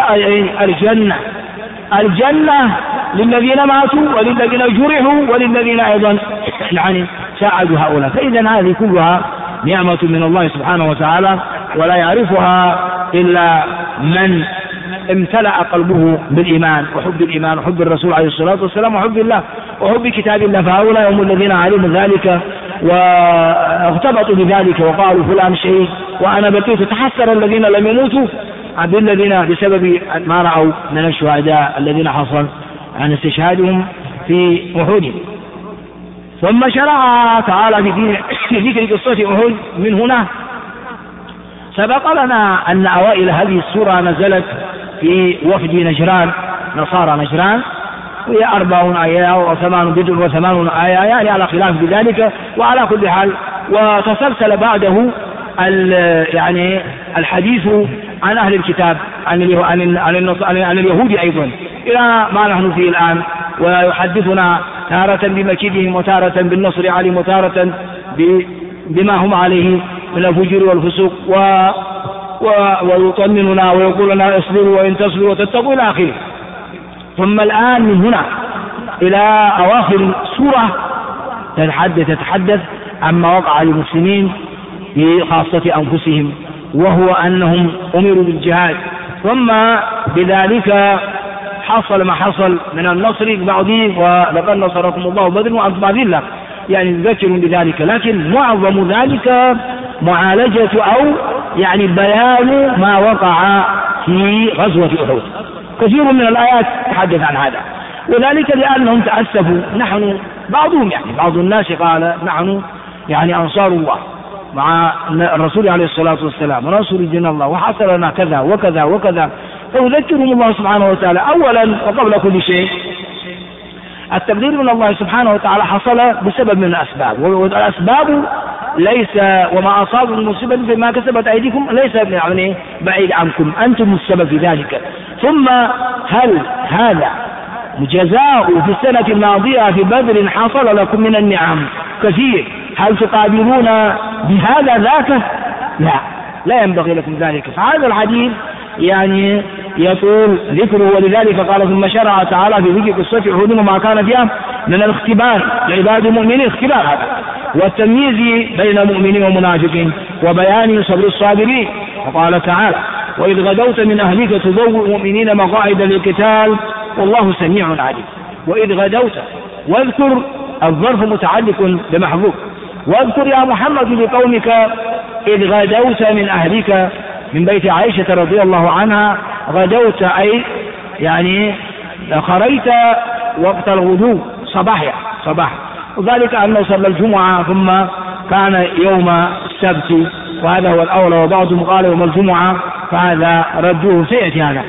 الجنة للذين ماتوا وللذين جرحوا وللذين أيضا ساعدوا هؤلاء. فإذا هذه كلها نعمة من الله سبحانه وتعالى، ولا يعرفها إلا من امتلأ قلبه بالإيمان وحب الإيمان وحب الرسول عليه الصلاة والسلام وحب الله وحب كتاب الله. فهؤلاء هم الذين علموا ذلك واغتبطوا بذلك وقالوا فلان شهيد وأنا بقيت. تحسر الذين لم يموتوا بالذين بسبب ما رأوا من الشهداء الذين حصل عن استشهادهم في أحد. ثم شرع تعالى في ذكر قصة أحد من هنا. سبق لنا أن أوائل هذه السورة نزلت في وفد نجران، نصارى نجران، وهي 40 آية أو 88 آية، يعني على خلاف بذلك. وعلى كل حال وتسلسل بعده الحديث عن أهل الكتاب، عن اليهود أيضا إلى ما نحن فيه الآن، ويحدثنا تارة بمكيدهم وتارة بالنصر عليهم وتارة بما هم عليه من الفجور والفسوق، ويطمننا ويقول لنا اصبروا وإن تصبروا وتتقوا إلى آخره. ثم الآن من هنا إلى أواخر سورة تتحدث عما وقع للمسلمين في خاصة أنفسهم، وهو أنهم أمروا بالجهاد، ثم بذلك حصل ما حصل من النصر بعضهم، ولقد نصركم الله بدر وأنتم أذلة، يعني يذكرون بذلك. لكن معظم ذلك معالجة أو يعني بيان ما وقع في غزوة أحد. كثير من الآيات تحدث عن هذا، وذلك لأنهم تأسفوا. نحن بعضهم يعني بعض الناس قال نحن يعني أنصار الله مع الرسول عليه الصلاة والسلام ونصر دين الله، وحصل لنا كذا وكذا وكذا، فيذكرهم الله سبحانه وتعالى. أولا وقبل كل شيء التقدير من الله سبحانه وتعالى حصل بسبب من الأسباب، والأسباب ليس وما أصاب من مصيبة فيما كسبت أيديكم ليس يعني بعيد عنكم، أنتم السبب في ذلك. ثم هل هذا جزاء في السنة الماضية في بدر حصل لكم من النعم كثير، هل تقابلون بهذا ذاك؟ لا ينبغي لكم ذلك. فهذا الحديث يعني يطول ذكره، ولذلك قال ثم شرع تعالى في ذكر قصة أحد وما كان فيها من الاختبار لعباد المؤمنين، اختبار هذا والتمييز بين المؤمنين والمنافقين وبيان صبر الصابرين. وقال تعالى وإذ غدوت من أهلك تبوئ المؤمنين مقاعد للقتال والله سميع عليم. وإذ غدوت، واذكر الظرف متعلق بمحذوف، واذكر يا محمد لقومك إذ غدوت من أهلك، من بيت عائشة رضي الله عنها. غدوت أي يعني خرجت وقت الغدو صباح، وذلك أنه صلى الجمعة ثم كان يوم السبت، وهذا هو الأولى، وبعضهم قال يوم الجمعة، فهذا ردوه سيأتي هذا.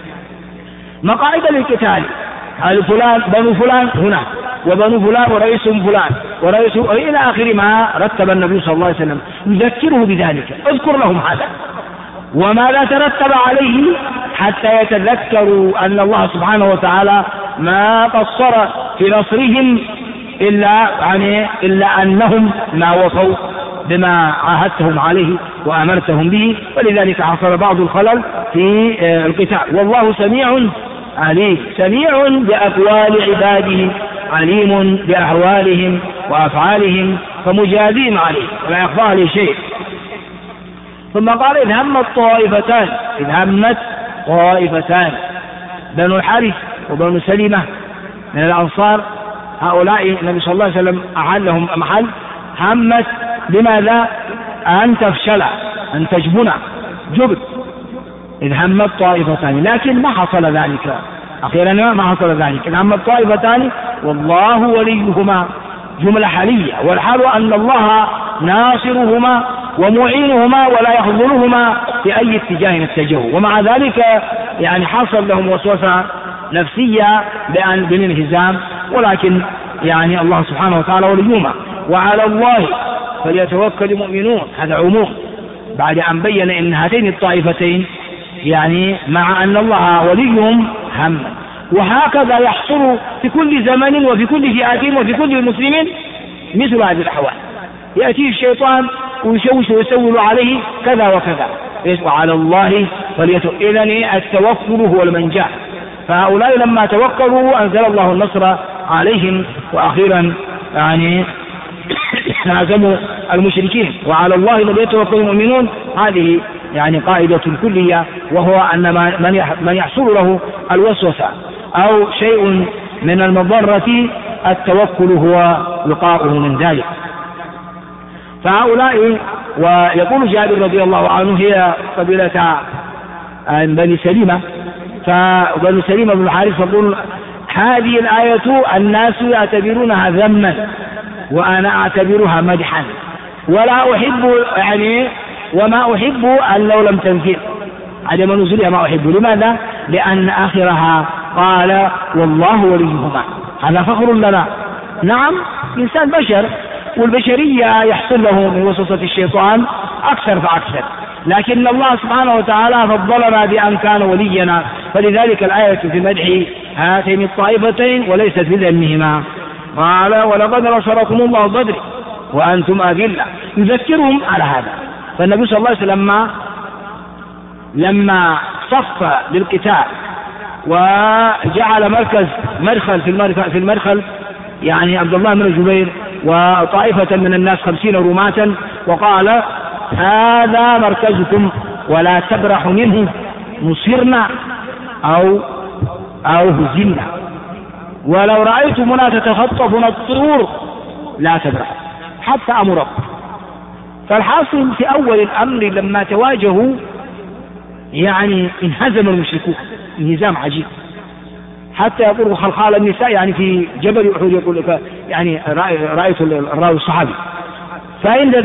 مقاعد للقتال، فلان بنو فلان هنا، وبنو فلان ورئيسهم فلان ورئيسه إلى آخر ما رتب النبي صلى الله عليه وسلم، يذكره بذلك. اذكر لهم هذا وماذا ترتب عليه حتى يتذكروا أن الله سبحانه وتعالى ما قصر في نصرهم إلا أنهم ما وفوا بما عاهدتهم عليه وأمرتهم به، ولذلك حصل بعض الخلل في القتال. والله سميع عليم، سميع بأقوال عباده، عليم بأحوالهم وأفعالهم، فمجازين عليه ولا يخفى عليه شيء. ثم قال إذ همت طائفتان، بنو الحارث وبنو سلمة من الأنصار، هؤلاء النبي صلى الله عليه وسلم أحلهم محل همت بماذا؟ أن تفشل، أن تجبن، جبن. إذ همت طائفتان، لكن ما حصل ذلك أخيرا، ما حصل ذلك. إذ همت طائفتان والله وليهما، جملة حالية، والحال أن الله ناصرهما ومعينهما ولا يخذلهما في أي اتجاه اتجهوا. ومع ذلك يعني حصل لهم وسوسة نفسية بالانهزام، ولكن يعني الله سبحانه وتعالى وليهما. وعلى الله فليتوكل المؤمنون، هذا عموم بعد أن بين إن هاتين الطائفتين يعني مع أن الله وليهم هم. وهكذا يحصل في كل زمن وفي كل فئة وفي كل المسلمين مثل هذه الأحوال، يأتي الشيطان ويشوش ويسول عليه كذا وكذا. وعلى الله فليتوكل، إذن التوكل هو المنجاة. فهؤلاء لما توكلوا أنزل الله النصر عليهم، وأخيرا يعني هزموا المشركين. وعلى الله فليتوكل المؤمنون، هذه يعني قاعدة كلية، وهو أن من يحصل له الوسوسة أو شيء من المضرة التوكل هو وقاؤه من ذلك. فهؤلاء، ويقول جابر رضي الله عنه هي قبيلة بني سليمة، فبني سليمة بن الحارث يقول هذه الآية الناس يعتبرونها ذما وأنا أعتبرها مدحا، ولا أحب يعني وما أحب أن لو لم تنزل، عدم نزولها ما أحب. لماذا؟ لأن آخرها قال والله وليهما، هذا فخر لنا. نعم، إنسان بشر، والبشرية يحصل له من وسوسة الشيطان أكثر فأكثر، لكن الله سبحانه وتعالى فضلنا بأن كان ولينا، فلذلك الآية في مدح هاتين الطائفتين وليست في ذمهما. قال ولقد نصركم الله بدر وأنتم أذلة، يذكرهم على هذا. فالنبي صلى الله عليه وسلم لما صف للقتال وجعل مدخل في المدخل يعني عبد الله بن الزبير وطائفة من الناس 50 رماة، وقال هذا مركزكم ولا تبرحوا منه، نصرنا أو هزمنا، ولو رأيتمنا تتخطفنا الطيور لا تبرحوا حتى أمركم. فالحاصل في أول الأمر لما تواجهوا يعني انهزم المشركون انهزام عجيب، حتى يقول خلخال النساء يعني في جبل أحد، يقول لك يعني رأيت الراوي الصحابي. فعند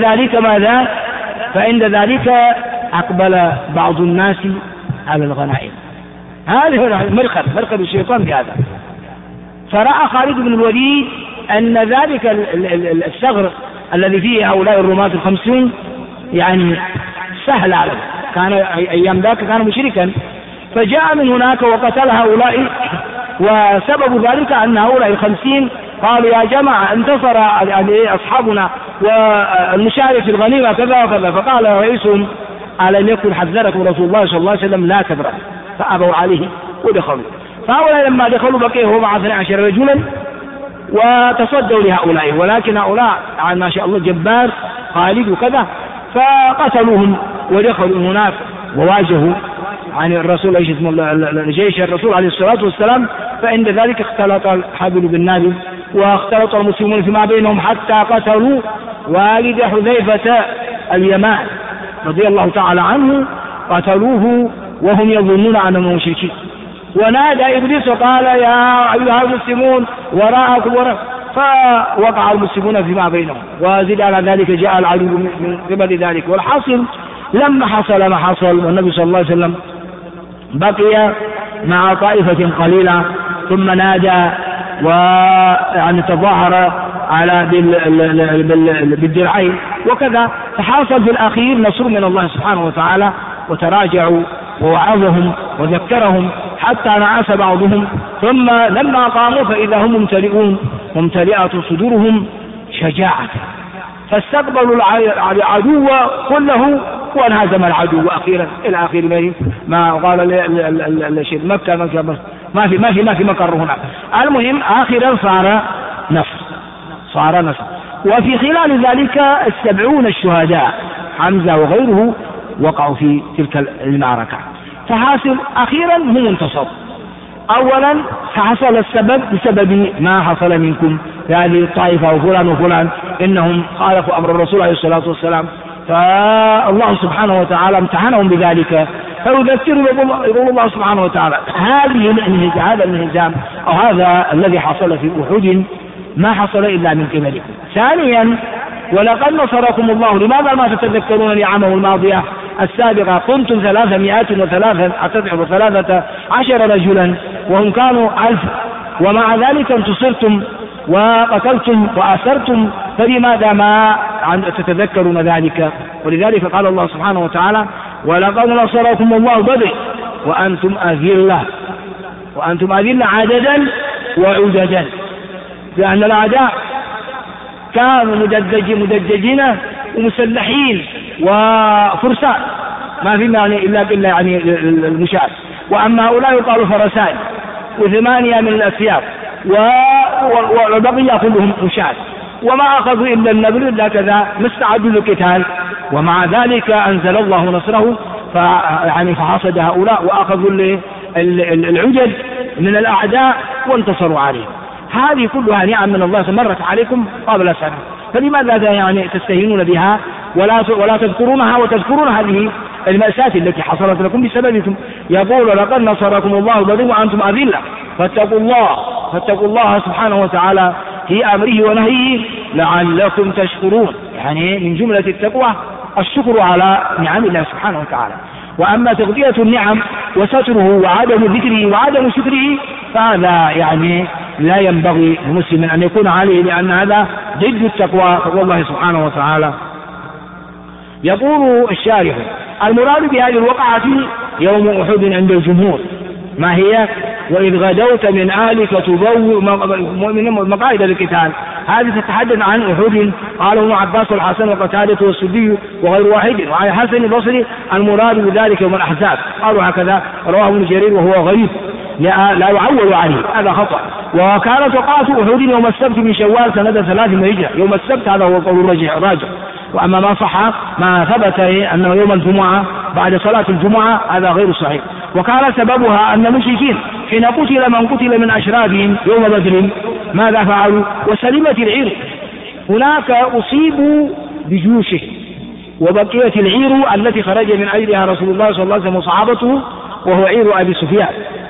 ذلك أقبل بعض الناس على الغنائم. هذا مركب الشيطان بهذا. فرأى خالد بن الوليد أن ذلك الثغر الذي فيه هؤلاء الرماة 50 يعني سهل عليه، كان أيام ذاك كان مشركا، فجاء من هناك وقتل هؤلاء. وسبب ذلك أن هؤلاء 50 قالوا يا جماعة انتصر أصحابنا والمشارك في الغنيمة كذا وكذا، فقال رئيسهم ألم يكن حذركم رسول الله صلى الله عليه وسلم لا تبرأ، فأبوا عليه ودخلوا. فهؤلاء لما دخلوا بقي هو مع 12 رجلا وتصدوا لهؤلاء، ولكن هؤلاء ما شاء الله جبار خالد وكذا، فقتلوهم ودخلوا هناك وواجهوا عن الرسول جيش الرسول عليه الصلاة والسلام. فعند ذلك اختلط الحبل بالنابل واختلط المسلمون فيما بينهم حتى قتلوا والد حذيفة اليمان رضي الله تعالى عنه، قتلوه وهم يظنون أنهم مشركين. ونادى إبليس وقال يا أيها المسلمون وراءكم فوقع المسلمون فيما بينهم، وزد على ذلك جاء العدو من قبل ذلك. والحاصل لما حصل ما حصل والنبي صلى الله عليه وسلم بقي مع طائفة قليلة، ثم نادى ويعني تظاهر على بالدرعين وكذا. فحصل في الأخير نصر من الله سبحانه وتعالى، وتراجعوا ووعظهم وذكرهم حتى نعس بعضهم، ثم لما قاموا فإذا هم ممتلئون ممتلئة صدورهم شجاعة، فاستقبلوا العدو كله وانهزم العدو أخيرا إلى آخر ما قال الشيء مكة ما في مكر هنا. المهم آخرا صار نصر. وفي خلال ذلك 70 الشهداء حمزة وغيره وقعوا في تلك المعركة. فحاصل أخيرا هم انتصروا. أولا فحصل السبب بسبب ما حصل منكم في هذه الطائفة وفلان وفلان إنهم خالفوا أمر الرسول عليه الصلاة والسلام، فالله سبحانه وتعالى امتحنهم بذلك. فيذكروا يقول الله سبحانه وتعالى هذا الانهزام أو هذا الذي حصل في أحد ما حصل إلا من قبلكم. ثانيا ولقد نصركم الله، لماذا ما تتذكرون نعمه الماضية السابقة؟ كنتم 313 رجلا وهم كانوا 1000، ومع ذلك انتصرتم وقتلتم وأسرتم، فلماذا ما تتذكرون ذلك؟ ولذلك قال الله سبحانه وتعالى ولقد نصركم الله بدر وأنتم أذلة عددا وعددا، لأن الأعداء كانوا مدججين ومسلحين وفرسان ما في معنى إلا يعني المشاة، وأما هؤلاء يقالوا فرسان و8 من الأسياف والبقية كلهم مشاة، وما أخذوا إلا النبل إلا كذا ما استعدوا للقتال، ومع ذلك أنزل الله نصره فحصد هؤلاء وأخذوا العجد من الأعداء وانتصروا عليهم. هذه كلها نعم من الله مرت عليكم قبل سنة، فلماذا يعني تستهينون بها ولا تذكرونها وتذكرون هذه المأساة التي حصلت لكم بسببكم؟ يقول لقد نصركم الله بدر وأنتم أذلة، فاتقوا الله سبحانه وتعالى في أمره ونهيه لعلكم تشكرون. يعني من جملة التقوى الشكر على نعم الله سبحانه وتعالى. وأما تغطية النعم وستره وعدم ذكره وعدم شكره فهذا يعني لا ينبغي لمسلم أن يكون عليه، لأن هذا ضد التقوى. تقوى الله سبحانه وتعالى. يقول الشارح المراد بهذه الوقعة يوم أحد عند الجمهور، ما هي؟ وإذ غدوت من أهلك تبوئ مقاعد للقتال. هذه تتحدث عن أحد. قاله ابن عباس والحسن وقتادة والسدي وغير واحد. وعلى حسن البصري المراد بذلك يوم الأحزاب. قالوا هكذا، رواه ابن جرير وهو غريب لا يعول عليه، هذا خطأ. وكانت وقعة أحد يوم السبت من شوال سنة 3 من الهجرة، يوم السبت، هذا هو قول راجع. وأما ما صح ما ثبت أنه يوم الجمعة بعد صلاة الجمعة هذا غير صحيح. وكان سببها أن المشركين حين قتل من قتل من أشرافهم يوم بدر ماذا فعلوا؟ وسلمت العير، هناك أصيبوا بجيوشه وبقيت العير التي خرج من أجلها رسول الله صلى الله عليه وسلم وصحابته، وهو عير أبي سفيان.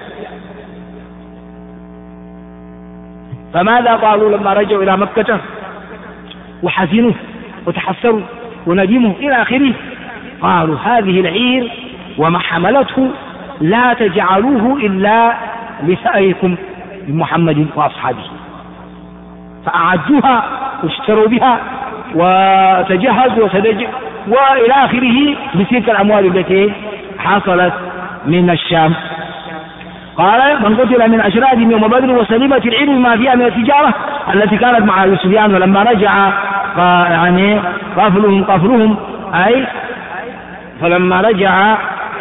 فماذا قالوا لما رجعوا إلى مكة وحزنوا وتحسروا وندموا إلى آخره؟ قالوا هذه العير وما حملته لا تجعلوه إلا لسائكم بمحمد وأصحابه، فأعدوها واشتروا بها وتجهزوا وإلى آخره بتلك الأموال التي حصلت من الشام. قال من قتل من أشرادهم يوم بدر وسلمت العير بما فيها من التجارة التي كانت مع أبي سفيان. ولما رجع يعني قفلهم أي فلما رجع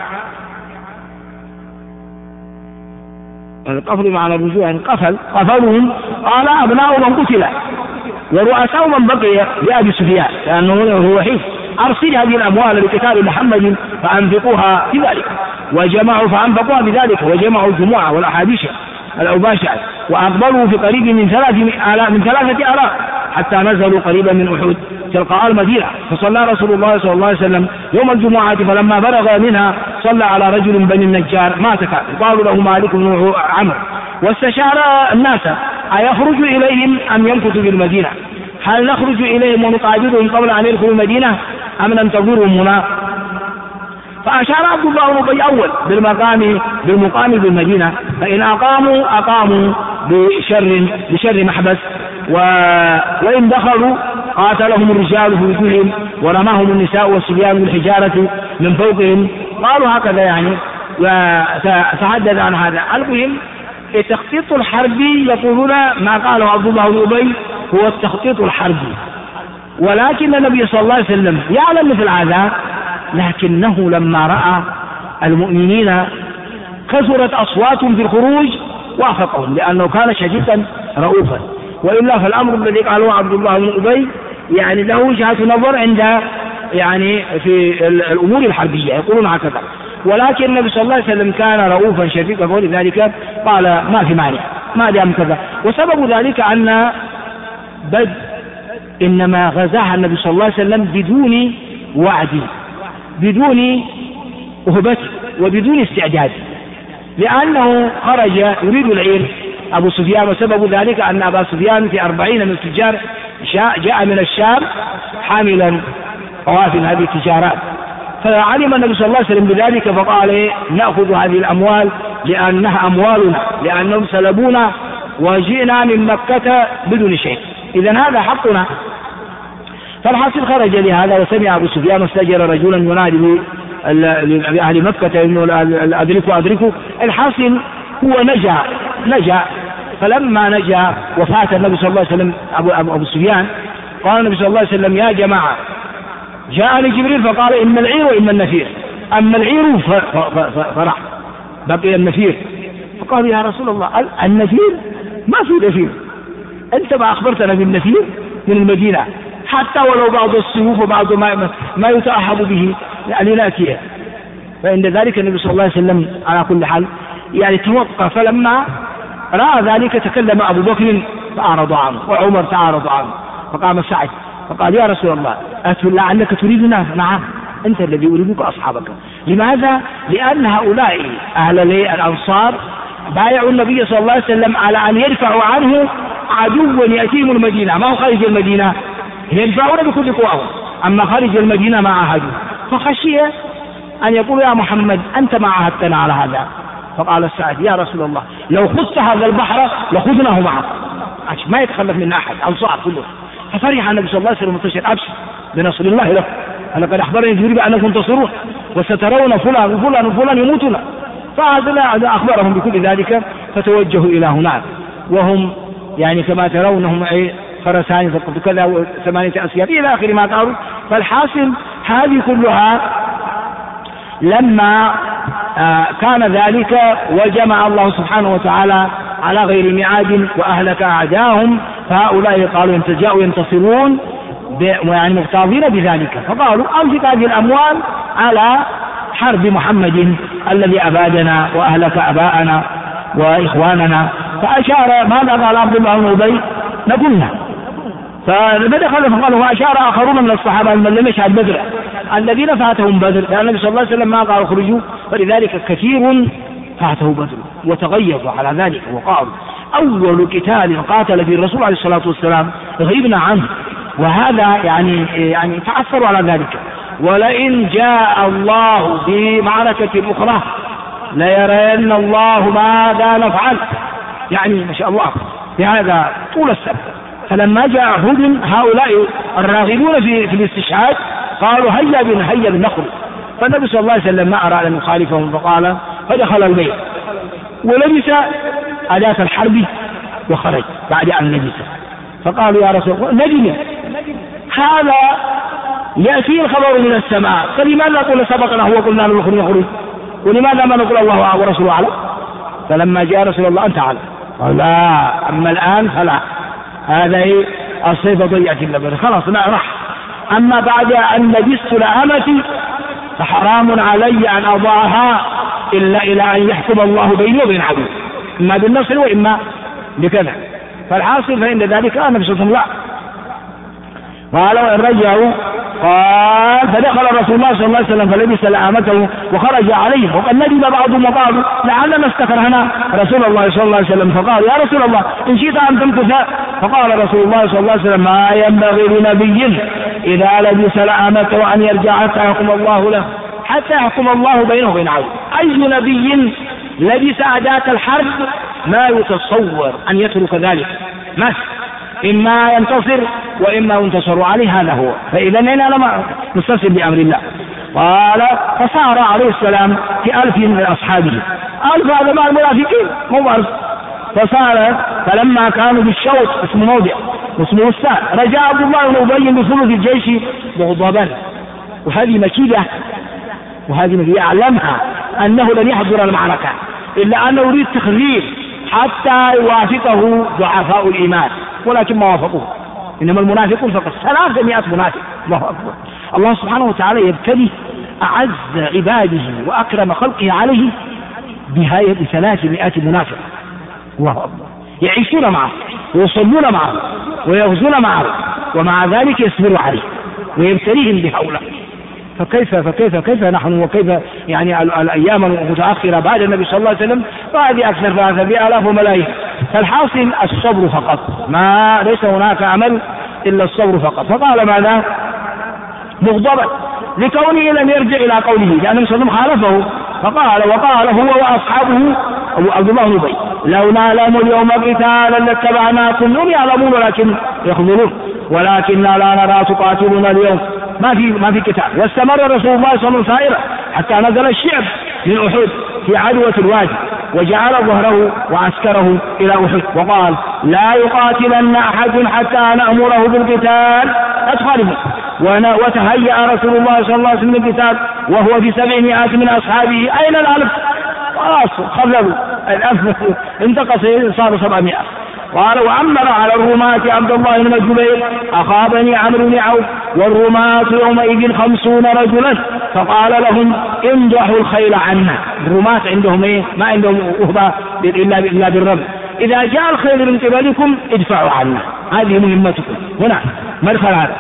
القفل معنى الرجوع، يعني قفلهم. قال أبناء من قتل ورؤساء من بقي لأبي سفيان لأنه هو وحيد، أرسل هذه الأموال لقتال محمد فأنفقوها في ذلك. وجمعوا فأنفقوها بذلك، وجمعوا الجموع والأحاديث الأوباشة، وأقبلوا في قريب من 3,000 حتى نزلوا قريبا من أحد تلقاء المدينة. فصلى رسول الله صلى الله عليه وسلم يوم الجمعة، فلما بلغ منها صلى على رجل بني النجار مات قالوا له مالك بن عمرو، واستشار الناس أيخرج إليهم أم يمكث بالمدينة؟ هل نخرج إليهم ونقابلهم قبل أن يدخلوا المدينة أم ننتظرهم هنا؟ فأشار عبد الله بن أبي أول بالمقام بالمدينة، فإن أقاموا بشر محبس، وإن دخلوا قاتلهم الرجال في وجوههم ورماهم النساء والصبيان بالحجارة من فوقهم. قالوا هكذا يعني، وتحدث عن هذا. المهم التخطيط الحربي يقولون ما قاله عبد الله بن أبي هو التخطيط الحربي، ولكن النبي صلى الله عليه وسلم يعلم مثل هذا، لكنه لما رأى المؤمنين كثرت أصواتهم في الخروج وافقهم، لأنه كان شديدا رؤوفا. وإلا فالأمر الذي قاله عبد الله بن أبي يعني له وجهة نظر عند يعني في الأمور الحربية، يقولون هكذا. ولكن النبي صلى الله عليه وسلم كان رؤوفا شفيقا، ولذلك قال ما في مانع ما دام كذا. وسبب ذلك أن بدر إنما غزاها النبي صلى الله عليه وسلم بدون وعد، بدون أهبة، وبدون استعداد، لأنه خرج يريد العير أبو سفيان. وسبب ذلك أن أبا سفيان في 40 من التجار جاء من الشام حاملا قوافل هذه التجارات، فعلم النبي صلى الله عليه وسلم بذلك، فقال نأخذ هذه الأموال لأنها أموالنا، لأنهم سلبونا وجئنا من مكة بدون شيء، إذن هذا حقنا. فالحاصل خرج لهذا، وسمع أبو سفيان واستأجر رجلا ينادي لأهل مكة إنه أدركوا. الحاصل هو نجا. فلما نجا وفات النبي صلى الله عليه وسلم أبو سفيان، قال النبي صلى الله عليه وسلم يا جماعة جاءني جبريل فقال إن العير وإن النفير، أما العير فرح بقي النفير. فقال يا رسول الله النفير ما في نفير، أنت ما أخبرتنا بالنفير من المدينة، حتى ولو بعض السيوف وبعض ما يتأهب به يعني نأتيه. فعند ذلك النبي صلى الله عليه وسلم على كل حال يعني توقف. فلما رأى ذلك تكلم أبو بكر فأعرض عنه، وعمر تعارض عنه، فقام سعد فقال يا رسول الله لعلك تريدنا؟ نعم أنت الذي أريدك أصحابك. لماذا؟ لأن هؤلاء أهل الأنصار بايعوا النبي صلى الله عليه وسلم على أن يدفعوا عنه عدوا يأتيهم المدينة، ما هو خارج المدينة، يدفعون بكل قواهم، أما خارج المدينة ما عاهدوا. فخشي أن يقول يا محمد أنت ما عاهدتنا على هذا. فقال سعد يا رسول الله لو خذت هذا البحر لخذناه معك، ما يتخلف منا أحد، أنصار كله. ففرح النبي صلى الله عليه وسلم منتشر أبشر بنصر الله له. لقد أخبرني جبريل بأنكم تصرون وسترون فلان وفلان وفلان يموتون. فهذا أخبرهم بكل ذلك فتوجهوا إلى هناك، وهم يعني كما ترونهم فرسان فقط كذا 8 أسياف إلى آخر ما قالوا. فالحاصل هذه كلها لما كان ذلك وجمع الله سبحانه وتعالى على غير ميعاد وأهلك أعداهم، فهؤلاء قالوا جاءوا ينتصرون يعني مغتاظين بذلك، فقالوا أنفق هذه الأموال على حرب محمد الذي أبادنا وأهلك أباءنا وإخواننا. فأشار ماذا قال عبد الله بن أبي؟ نقولنا. فدخل فقال وأشار آخرون من الصحابة من لم يشهد بدر الذين فاتهم بدر، لأن النبي صلى الله عليه وسلم ما قال اخرجوا، فلذلك كثير فاته بدر وتغيظوا على ذلك وقالوا أول قتال قاتل به الرسول عليه الصلاة والسلام غيبنا عنه، وهذا يعني تعثروا على ذلك. ولئن جاء الله بمعركة أخرى ليرين الله ماذا نفعل، يعني ما شاء الله بهذا طول السبب. فلما جاء أحد هؤلاء الراغبون في الاستشهاد قالوا هيا بنا نخرج. فالنبي صلى الله عليه وسلم ما أراد أن يخالفهم فقال، فدخل البيت ولبس أداة الحرب وخرج بعد أن لبس. فقالوا يا رسول الله نجم هذا يأتي الخبر من السماء، فلماذا نقول سبقنا هو قلنا نخرج، ولماذا ما نقول الله ورسوله أعلم؟ فلما جاء رسول الله أنت أعلم، قال لا، أما الآن فلا، هذا الصيف ضيعت اللبن خلاص لا راح. أما بعد أن لبست لأمتي فحرام علي أن أضعها إلا إلى أن يحكم الله بيني وبين عبده، إما بالنصر وإما بكذا. فالحاصل فإن ذلك النبي صلى الله عليه وسلم لا. قال وإن رجعوا قال فدخل رسول الله صلى الله عليه وسلم فلبس لأمته وخرج عليه، وقد ندب بعضهم وقالوا لعلنا استكرهنا رسول الله صلى الله عليه وسلم، فقال يا رسول الله إن شئت أن تمكث. فقال رسول الله صلى الله عليه وسلم ما ينبغي لنبي إذا لبس لأمته أن يرجع حتى يحكم الله له، حتى يحكم الله بينه وبين عبده. أي نبي لبس أداة الحرب ما يتصور أن يترك ذلك، ما إما ينتصر وإما ينتصر عليه، هذا هو. فإذا هنا لما نستسلم بأمر الله. قال فصار عليه السلام في 1000 من أصحابه، 1000 هذا مع المنافقين مو 1000. فصار فلما كانوا بالشوط اسمه موضع واسمه الساء رجع عبد الله بن أبي بثلث الجيش مغضبا، وهذه مكيدة، وهذه يعلمها أنه لن يحضر المعركة إلا أنه يريد تخذيل حتى يوافقه ضعفاء الإيمان، ولكن ما وافقوه، إنما المنافقون فقط 300 منافق. الله أكبر. الله سبحانه وتعالى يبتلي أعز عباده وأكرم خلقه عليه بهاية 300 منافق. الله أكبر. يعيشون معه ويصلون معه ويغزون معه، ومع ذلك يصبروا عليه ويبتليهم بهؤلاء. فكيف نحن، وكيف يعني الأيام المتأخرة بعد النبي صلى الله عليه وسلم، فهذه أكثر 300,000 وملايين. فالحاصل الصبر فقط، ما ليس هناك عمل إلا الصبر فقط. فقال ماذا؟ مغضبا لكونه لم يرجع إلى قوله، لأن النبي صلى الله عليه وسلم خالفه. وقال هو وأصحابه عبد الله بن أبي لو نعلم اليوم قتالا لاتبعناكم، هم يعلمون ولكن يخذلون، ولكننا لا نرى تقاتلون اليوم، ما في قتال. واستمر رسول الله صلى الله عليه وسلم حتى نزل الشعب من أحد في عدوة الوادي، وجعل ظهره وعسكره إلى أحد، وقال لا يقاتلن أحد حتى نأمره بالقتال أتخالفه. وتهيأ رسول الله صلى الله عليه وسلم بالقتال وهو في 700 من أصحابه. أين 1000؟ خلاص خذلوا، 1000 انتقص صار 700. قال وعمر على الرماة عبد الله بن الزبير أخا بني عمرو بن عوف، والرماة يومئذ 50 رجلا، فقال لهم امدحوا الخيل عنا. الرماة عندهم ما عندهم أهبة إلا بالرمي، إذا جاء الخيل من قبلكم ادفعوا عنا، هذه مهمتكم هنا مدخل هذا.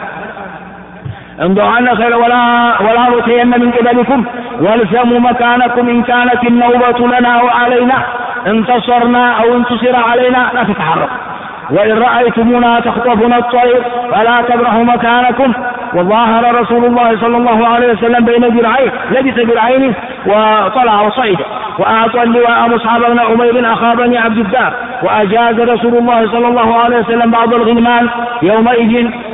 امضوا عنا الخيل ولا نؤتين من قبلكم، والزموا مكانكم إن كانت النوبة لنا أو علينا، انتصرنا أو انتصر علينا لا تتحرك، وإن رأيتمونا تخطفنا الطير فلا تبرحوا مكانكم. وظاهر رسول الله صلى الله عليه وسلم بين ذراعيه، لبس ذراعين وطلع وصعد، وأعطى اللواء مصعب بن عمير أخا بني عبد الدار. وأجاز رسول الله صلى الله عليه وسلم بعض الغنمان يومئذ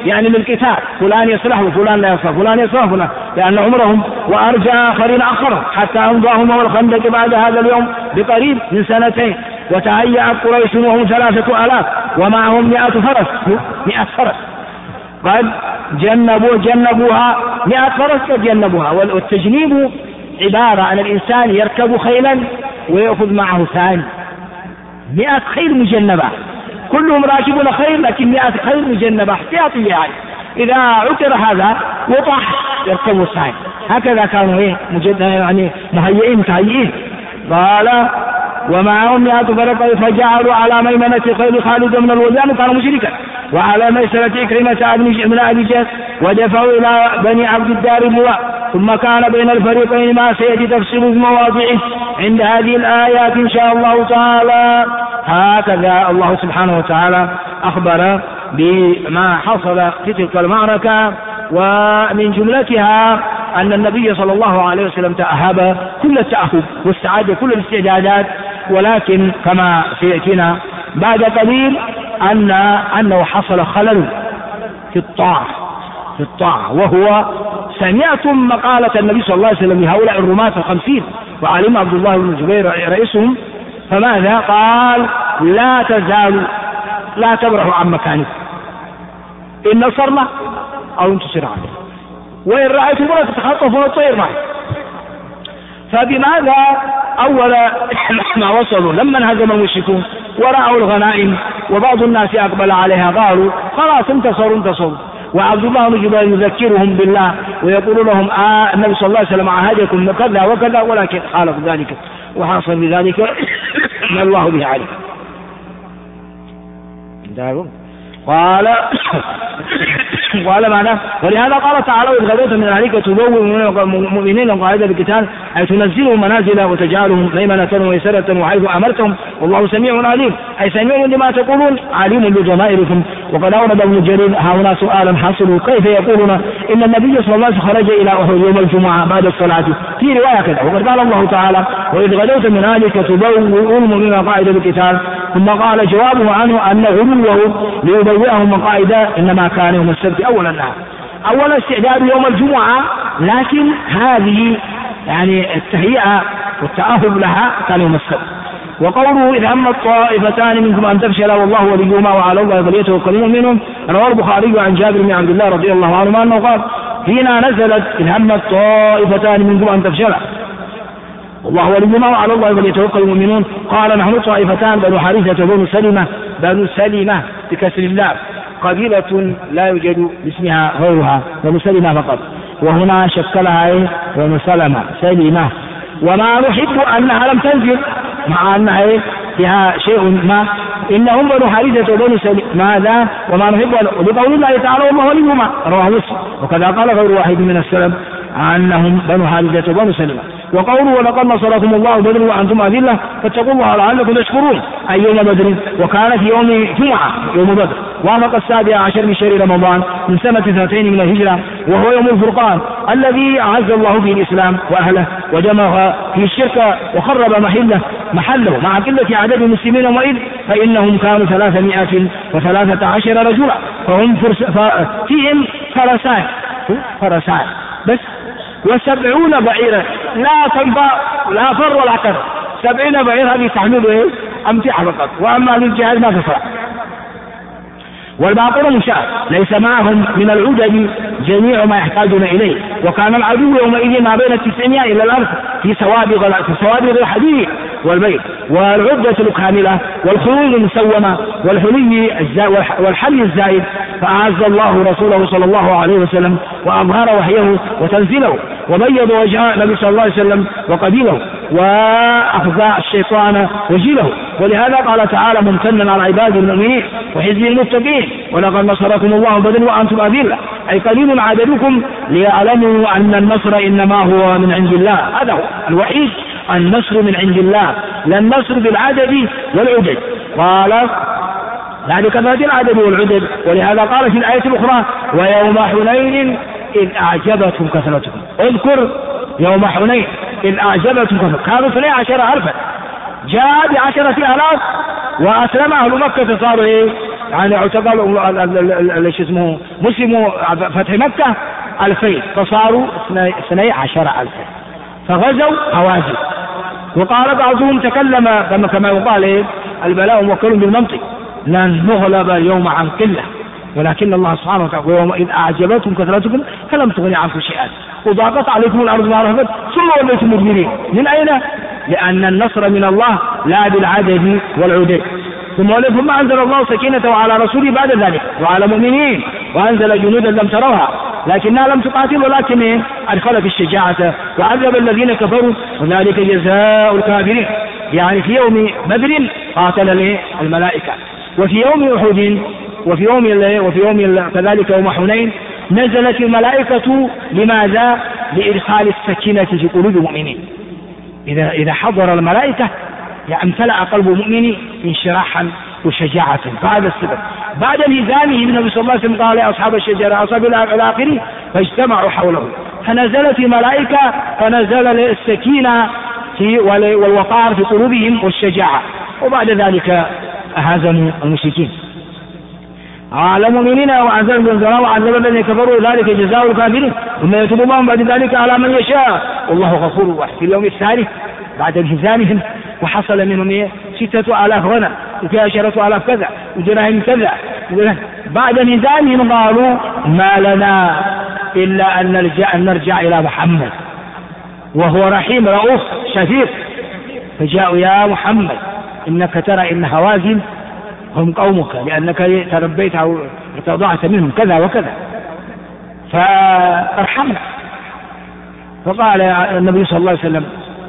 يعني للقتال، فلان يصلح وفلان لا يصلح، فلان يصلح فلان، لأن عمرهم وأرجى آخرين أخرهم حتى أمضاهم يوم الخندق بعد هذا اليوم بقريب من 2 سنين. وتهيأت قريش وهم 3000 ومعهم 100 فرس، 100 فرس قد جنبوها 100 فرس قد جنبوها. والتجنيب عبارة عن الإنسان يركب خيلا ويأخذ معه ثاني، 100 خيل مجنبة، كلهم راكبون خيل لكن 100 خيل مجنبة احتياطية، يعني إذا عثر هذا وطح يركبوا الثاني. هكذا كانوا يعني متهيئين. قال ومعهم 100 فرس فجعلوا على ميمنة خيل خالد من الولدان كان مشركا، وعلى ميسرة إكرمة بن أبي جهل، ودفعوا إلى بني عبد الدار اللواء. ثم كان بين الفريقين ما سيأتي تفصيل مواضعه عند هذه الآيات إن شاء الله تعالى. هكذا الله سبحانه وتعالى أخبر بما حصل في تلك المعركة، ومن جملتها أن النبي صلى الله عليه وسلم تأهب كل التأهب واستعاد كل الاستعدادات، ولكن كما سيأتينا بعد قليل أنه حصل خلل في الطاعة، وهو سمعتم مقالة النبي صلى الله عليه وسلم لهؤلاء الرماة 50 وعلم عبد الله بن الزبير رئيسهم، فماذا قال؟ لا تزالوا لا تبرحوا عن مكانكم إن نصرنا أو انتصر عليه، وإن رأيتم ولا تتخطفون الطير معي. فبماذا؟ أولا ما وصلوا لما انهزم المشركون ورأوا الغنائم وبعض الناس أقبل عليها قالوا خلاص انتصروا، وعبد الله بن جبير يذكرهم بالله ويقول لهم النبي صلى الله عليه وسلم عهدكم كذا وكذا، ولكن خالف ذلك وحصل بذلك من الله به عليه. قال معناه ولهذا قال تعالى إذ غدوت من أهلك تبوئ المؤمنين القاعدة بالقتال أي تنزلهم منازل وتجعلهم ميمنة ويسرة وحيث أمرتهم والله سميع عليم، أي سميع لما تقولون عليم بضمائركم. وقد أورد ابن جرير هؤلاء سؤالا حصلوا كيف يقولون إن النبي صلى الله عليه وسلم خرج إلى أحد يوم الجمعة بعد الصلاة في رواية كذا. وقد قال الله تعالى وإذ غدوت من أهلك تبوئ المؤمنين القاعدة بالقتال، ثم قال جوابه عنه أن غلوه ليبوئهم مقاعد إنما كان يوم السبت أولا النهار، أولا استعداد يوم الجمعة، لكن هذه يعني التهيئة والتأهب لها كان يوم السبت. وقوله إذ هم الطائفتان منكم أن تفشل والله وليهما وعلى الله فليتوكل المؤمنون، رواه البخاري عن جابر بن عبد الله رضي الله عنهما أنه قال فينا نزلت إذ هم الطائفتان منكم أن تفشل والله وليهما وعلى الله فليتوكل المؤمنون. قال نحن طائفتان بنو حارثة بنو سلمة بكسر الله، قبيلة لا يوجد باسمها غيرها بنو سلمة فقط، وهنا شكلها بنو سلمة. وما نحب أنها لم تنزل مع أنها فيها شيء ما، إنهم بنو حارثة وبنو سلمة ماذا؟ وما نحب لقول الله تعالى والله وليهما، رواه مسلم. وكذا قال غير واحد من السلف عنهم بنو حارثة وبنو سلمة. وقوله ولقد نصركم الله بدر وأنتم أذلة فاتقوا الله لعلكم تشكرون، أي يوم بدر، وكان في يوم جمعة يوم بدر، وافق 17 من شهر رمضان من سنة 2 من الهجرة، وهو يوم الفرقان الذي أعز الله به الإسلام وأهله ودمغ في الشرك وخرب محله مع قلة عدد المسلمين يومئذ، فإنهم كانوا 313 رجلا، فيهم فرسان بس، و70 بعيرا لا فر ولا كر، 70 بعير هذه تحمله أمتعة فقط، وأما للجهاد ما تفرع. والباقون مشاة ليس معهم من العدد جميع ما يحتاجون إليه، وكان العدو يومئذ ما بين 900 إلى 1000 في سوابغ الحديد والبيت والعدة الكاملة والخيول المسومة والحلي الزائد. فأعز الله رسوله صلى الله عليه وسلم وأظهر وحيه وتنزيله وبيض وجه النبي صلى الله عليه وسلم وقبيله وأخذ الشيطان وجيله. ولهذا قال تعالى ممتنا على عباد المؤمنين وحزب المتقين ولقد نصركم الله بدر وأنتم أذلة، أي قليل عددكم ليعلموا أن النصر إنما هو من عند الله. هذا هو الوحيد، النصر من عند الله، لا النصر بالعدد والعدد. قال يعني كثرة العدد والعدد. ولهذا قال في الآية الأخرى ويوم حنين إذ أعجبتكم كثرتكم، اذكر يوم حنين إذ أعجبتكم كثرتكم، كانوا 12,000 جاء ب10,000 وأسلم أهل مكة صاروا يعني اعتقل شو اسمه مسلموا فتح مكة 2000 فصاروا 12,000 فغزوا هوازن. وقال بعضهم تكلم كما يقال البلاء موكل بالمنطق لن نغلب اليوم عن قلة ولكن الله سبحانه وتعالى وإذ أعجبتكم كثرتكم فلم تغن عنكم شيئا وضاقت عليكم الأرض ما رحبت ثم وليتم مدبرين. من أين؟ لأن النصر من الله لا بالعدد والعدد. ثم أنزل الله سكينته على رسوله بعد ذلك وعلى المؤمنين وأنزل جنودا لم تروها لكنها لم تقاتل ولكن أدخل في الشجاعة وعذب الذين كفروا وذلك جزاء الكافرين. يعني في يوم بدر قاتل الملائكة وفي يوم أحد وفي يوم كذلك يوم حنين نزلت الملائكة. لماذا؟ لإدخال السكينة في قلوب المؤمنين. إذا حضر الملائكة امتلأ قلب المؤمن انشراحا وشجاعة. فهذا السبب بعد انهزامه النبي صلى الله عليه وسلم قال أصحاب الشجرة أصحاب الآخرين فاجتمعوا حوله فنزلت الملائكة فنزل السكينة والوقار في قلوبهم والشجاعة وبعد ذلك هزموا المشركين على المؤمنين وعذاب بالذراء وعذاب الذين كفروا ذلك جزاء الكافرين ثم يتوب الله بعد ذلك على من يشاء والله غفور رحيم. في اليوم الثالث بعد انهزامهم وحصل منهم 6,000 غنم وفي 10,000 كذا ودراهم كذا بعد انهزامهم قالوا ما لنا إلا أن نرجع إلى محمد وهو رحيم رؤوف شفيق. فجاءوا يا محمد إنك ترى إن هوازن هم قومك لأنك تربيت أو تضعت منهم كذا وكذا فارحمنا. فقال النبي صلى الله عليه وسلم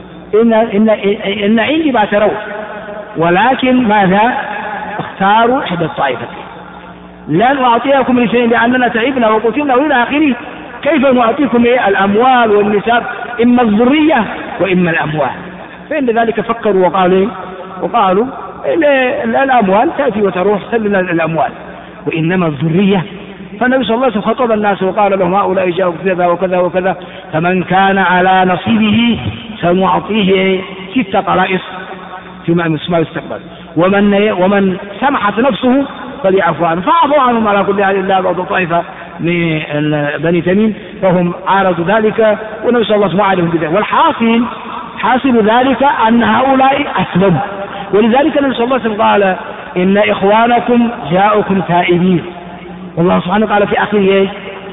إن عندي ما ترون ولكن ماذا اختاروا إحدى الطائفتين لن أعطيكم لشيء لأننا تعبنا وقتلنا وإلى آخره. كيف نعطيكم الأموال والنساء إما الذرية وإما الأموال. فإن ذلك فكروا وقالوا الأموال تأتي وتروح سلنا الأموال وإنما الذرية. فالنبي صلى الله عليه وسلم خطب الناس وقال لهم هؤلاء جاءوا كذا وكذا وكذا فمن كان على نصيبه سنعطيه 6 قرائص فيما يستقبل ومن سمحت نفسه فليعفو عنه فعفوا عنهم على كل حال إلا بعض طائفة من بني تميم فهم عارضوا ذلك والنبي صلى الله عليه وسلم وعدهم بذلك. والحاصل حاصل ذلك أن هؤلاء أسلموا ولذلك النبي صلى الله عليه وسلم قال إن إخوانكم جاءكم تائبين والله سبحانه قال في آخره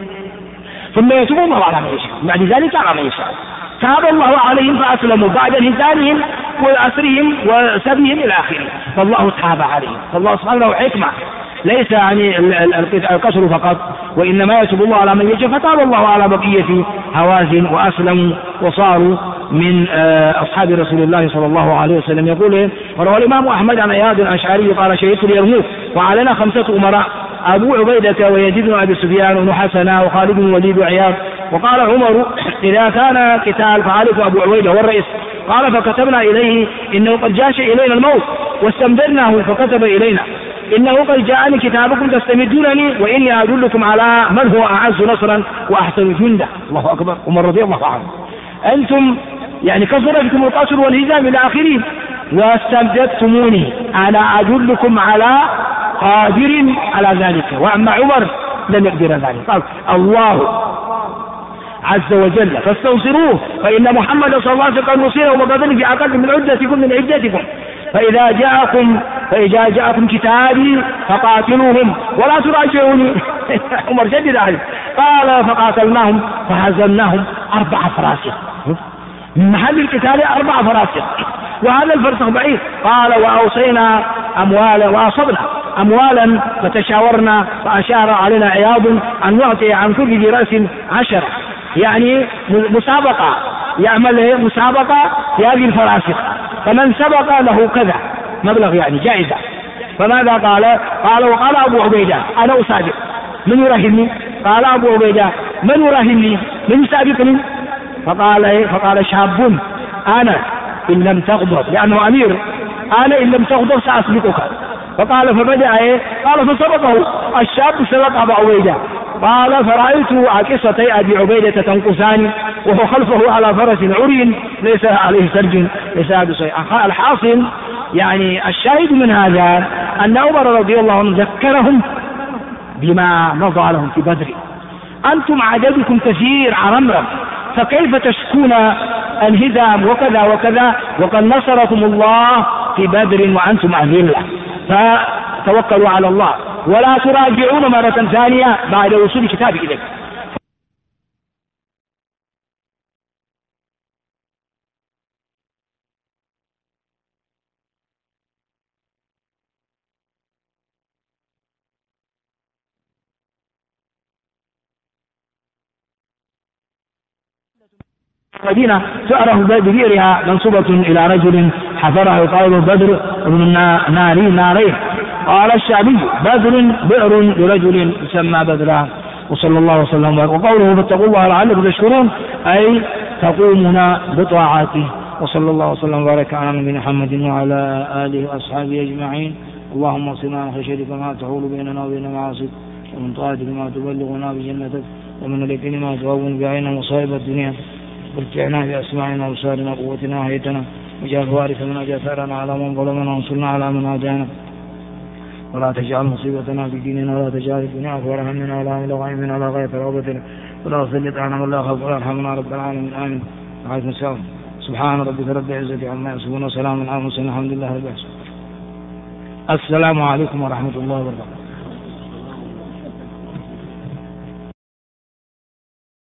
ثم يتوب الله على من يشاء بعد ذلك على من يشاء. تاب الله عليهم فأسلموا بعد انهزامهم وأسرهم وسبيهم إلى آخره فالله تاب عليهم. فالله سبحانه له حكمة ليس يعني القصر فقط وإنما يتوب الله على من يشاء. فتاب الله على بقية هوازن وأسلموا وصاروا من أصحاب رسول الله صلى الله عليه وسلم. يقول وروى الإمام أحمد عن أياد الأشعري قال شهدت اليرموك وعلينا 5 أمراء أبو عبيدة ويزيد بن أبي سفيان وابن حسنة وخالد بن الوليد وعياض. وقال عمر إذا كان قتال فعليك أبو عبيدة والرئيس. قال فكتبنا إليه إنه قد جاش إلينا الموت واستمدرناه فكتب إلينا إنه قد جاءني كتابكم تستمدونني وإني أدلكم على من هو أعز نصرا وأحسن جندا. الله أكبر. عمر رضي الله عنه أنتم يعني كثر بكم القصر والهزام إلى آخره واستمددتموني أنا أدلكم على قادر على ذلك. وأما عمر لم يقدر ذلك. قال الله عز وجل فاستنصروه فإن محمد صلى الله عليه وسلم قد نصره وقدر في أقل من عدتكم من عدتكم فإذا جاءكم كتابي فقاتلوهم ولا تراجعوني. عمر جدد عليه. قال فقاتلناهم فهزمناهم 4 فراسخ من محل القتال 4 فراسخ وهذا الفرسخ بعيد. قال وأوصينا أموالا وأصبنا أموالا فتشاورنا فأشار علينا عياض أن نعطي عن كل ذي رأس 10 يعني مسابقة يعمل مسابقة في هذه الفراسخ فمن سبق له كذا مبلغ يعني جائزة. فماذا قال وقال أبو عبيدة أنا أسابق من يراهنني. قال أبو عبيدة من يراهنني من يسابقني. فقال شاب أنا إن لم تغضب لأنه أمير أنا إن لم تغضب سأسبقك. فقال فبدأ قال فسبقه الشاب سبق أبو عبيدة. قال فرأيت عكستي أبي عبيدة تنقصان وهو خلفه على فرس عري ليس عليه سرج ليس هذا شيء. الحاصل يعني الشاهد من هذا أن عمر رضي الله عنه ذكرهم بما مضى لهم في بدر. أنتم عددكم كثير عرمرم، فكيف تشكون الهزام وكذا وكذا وقد نصركم الله في بدر وأنتم أذلة؟ فتوكلوا على الله ولا تراجعون مرة ثانية بعد وصول الكتاب إليكم. المدينة تعرف ببئرها منصوبة إلى رجل حفرها يقال بدر من نارين. قال الشعبي بدر بئر لرجل يسمى بدرا. وصلى الله وسلم وقوله فاتقوا الله لعلكم تشكرون أي تقومون بطاعته. وصلى الله وسلم وبارك على نبينا محمد وعلى آله وأصحابه أجمعين. اللهم اغفرنا من خشيتك ما تحول بيننا وبين معاصيك ومن طاعتك ما تبلغنا بجنتك ومن اليقين ما تهون بعيننا مصائب الدنيا وارجعنا بأسماعنا وأبصارنا وقوتنا وحيتنا واجعل وارث منا جثارنا على من ظلمنا وانصرنا على من عادانا ولا تجعل مصيبتنا في ديننا ولا تجعل الدنيا أكبر همنا ولا مبلغ علمنا ولا غاية رغبتنا ولا تسلط علينا ولا خاف ولا يرحمنا رب العالمين آمين. وعليكم السلام. سبحان ربك رب العزة عما يصفون وسلام على المرسلين الحمد لله رب العالمين. السلام عليكم ورحمة الله وبركاته.